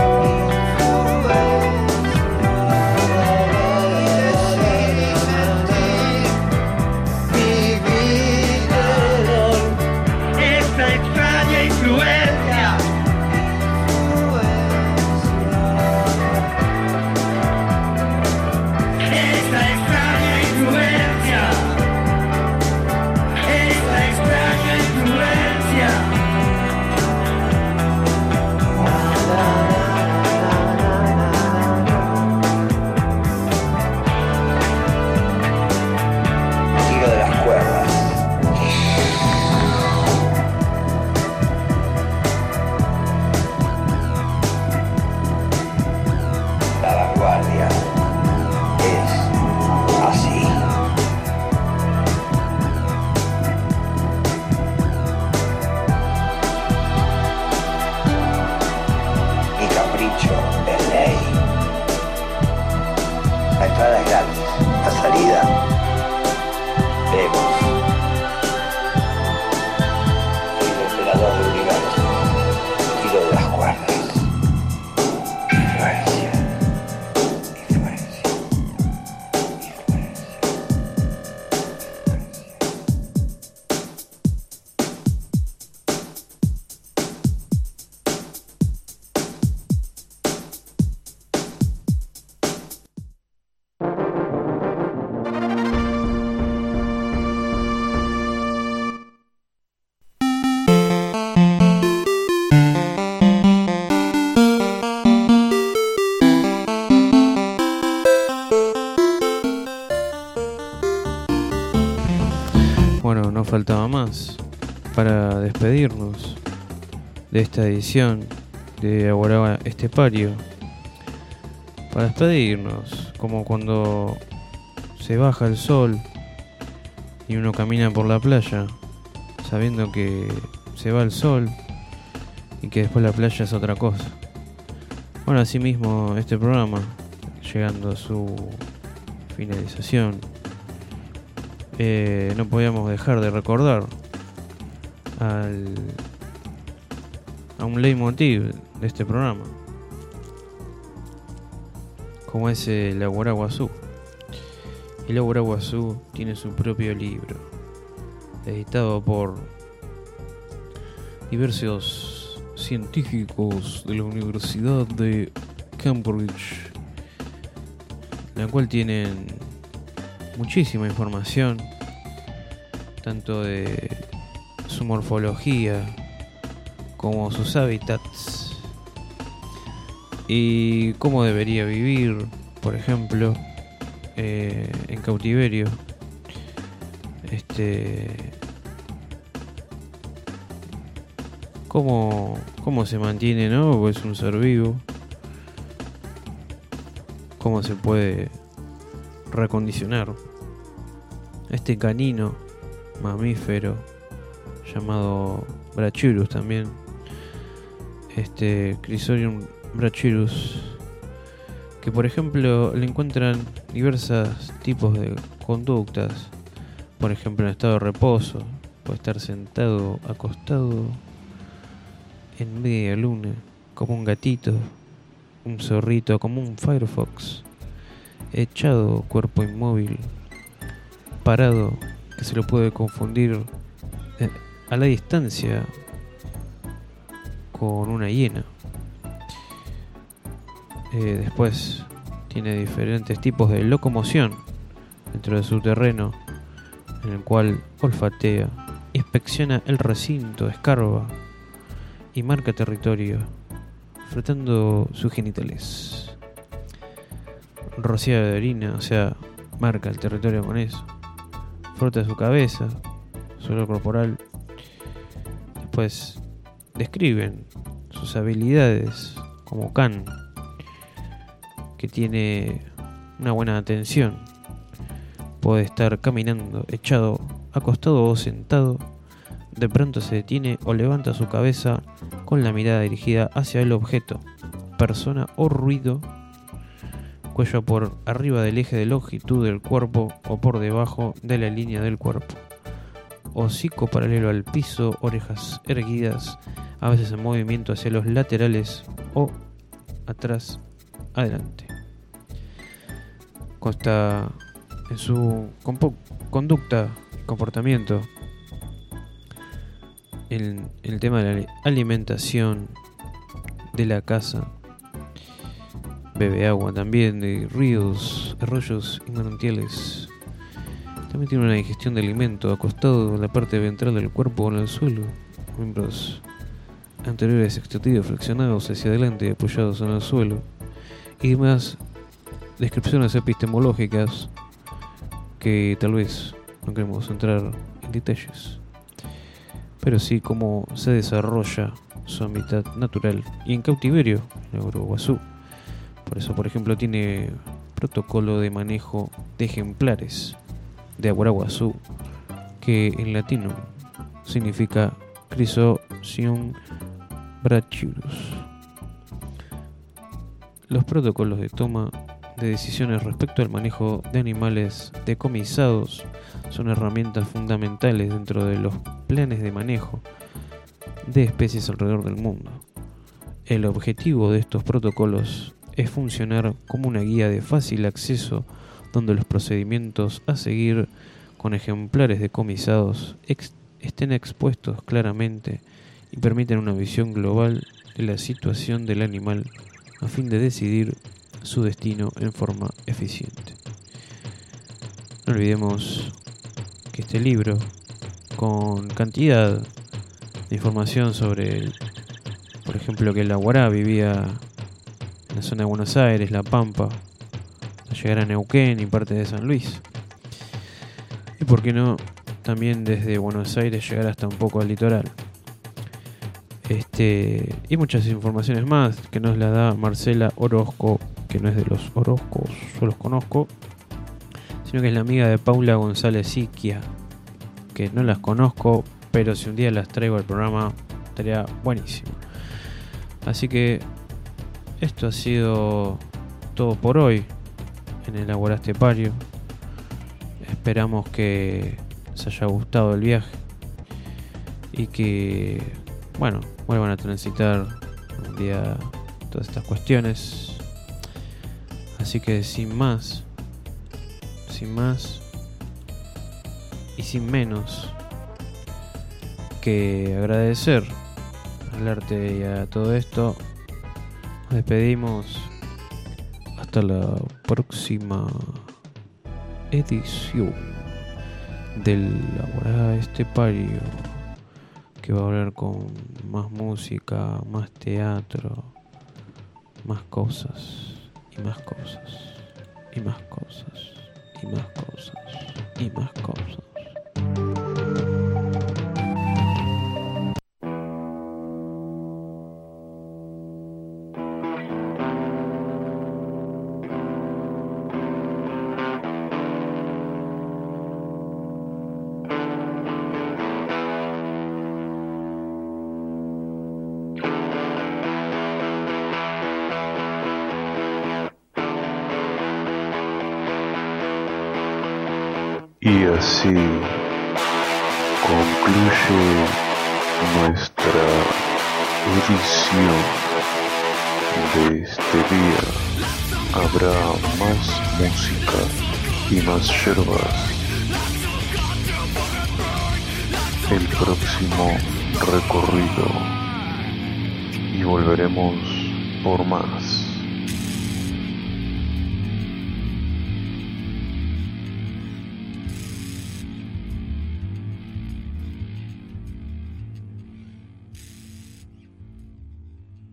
Faltaba más para despedirnos de esta edición de Aguará Estepario. Para despedirnos, como cuando se baja el sol y uno camina por la playa sabiendo que se va el sol y que después la playa es otra cosa. Bueno, así mismo este programa, llegando a su finalización, no podíamos dejar de recordar a un leitmotiv de este programa, como es el Aguará Guazú. El Aguará Guazú tiene su propio libro, editado por diversos científicos de la Universidad de Cambridge, en la cual tienen muchísima información, tanto de su morfología como sus hábitats y cómo debería vivir, por ejemplo, en cautiverio. Cómo se mantiene, ¿no? Pues es un ser vivo. Cómo se puede recondicionar este canino mamífero llamado Brachyrus también, Chrysorium brachyrus, que por ejemplo le encuentran diversos tipos de conductas, por ejemplo en estado de reposo, puede estar sentado, acostado en media luna, como un gatito, un zorrito, como un Firefox, echado, cuerpo inmóvil, parado, que se lo puede confundir a la distancia con una hiena. Después tiene diferentes tipos de locomoción dentro de su terreno, en el cual olfatea, inspecciona el recinto, escarba y marca territorio, frotando sus genitales. Rocía de orina, o sea, marca el territorio con eso. Frota su cabeza, su olor corporal. Después describen sus habilidades como can, que tiene una buena atención. Puede estar caminando echado acostado o sentado, de pronto se detiene o levanta su cabeza con la mirada dirigida hacia el objeto, persona o ruido, cuello por arriba del eje de longitud del cuerpo o por debajo de la línea del cuerpo, hocico paralelo al piso, orejas erguidas, a veces en movimiento hacia los laterales o atrás, adelante. Consta en su conducta y comportamiento en el tema de la alimentación de la casa. Bebe agua también de ríos, arroyos y manantiales. También tiene una digestión de alimento acostado en la parte ventral del cuerpo o en el suelo. Miembros anteriores extendidos, flexionados hacia adelante y apoyados en el suelo. Y demás descripciones epistemológicas que tal vez no queremos entrar en detalles, pero sí cómo se desarrolla su hábitat natural y en cautiverio en Aguaraguazú. Por eso, por ejemplo, tiene protocolo de manejo de ejemplares de Aguaraguazú, que en latino significa Chrysocium brachyurus. Los protocolos de toma de decisiones respecto al manejo de animales decomisados son herramientas fundamentales dentro de los planes de manejo de especies alrededor del mundo. El objetivo de estos protocolos es funcionar como una guía de fácil acceso donde los procedimientos a seguir con ejemplares decomisados estén expuestos claramente y permitan una visión global de la situación del animal a fin de decidir su destino en forma eficiente. No olvidemos que este libro, con cantidad de información sobre, por ejemplo, que el aguará vivía en la zona de Buenos Aires, La Pampa, a llegar a Neuquén y parte de San Luis, y por qué no también desde Buenos Aires llegar hasta un poco al litoral. Y muchas informaciones más que nos la da Marcela Orozco, que no es de los Orozcos, yo los conozco, sino que es la amiga de Paula González Siquia, que no las conozco, pero si un día las traigo al programa estaría buenísimo. Así que esto ha sido todo por hoy en el Aguará Estepario. Esperamos que les haya gustado el viaje y que, bueno, vuelvan a transitar un día todas estas cuestiones. Así que sin más y sin menos que agradecer al arte y a todo esto, nos despedimos hasta la próxima edición del Aguará Estepario, que va a hablar con más música, más teatro, más cosas y más cosas y más cosas y más cosas y más cosas. Y así concluye nuestra edición de este día. Habrá más música y más yerbas el próximo recorrido y volveremos por más.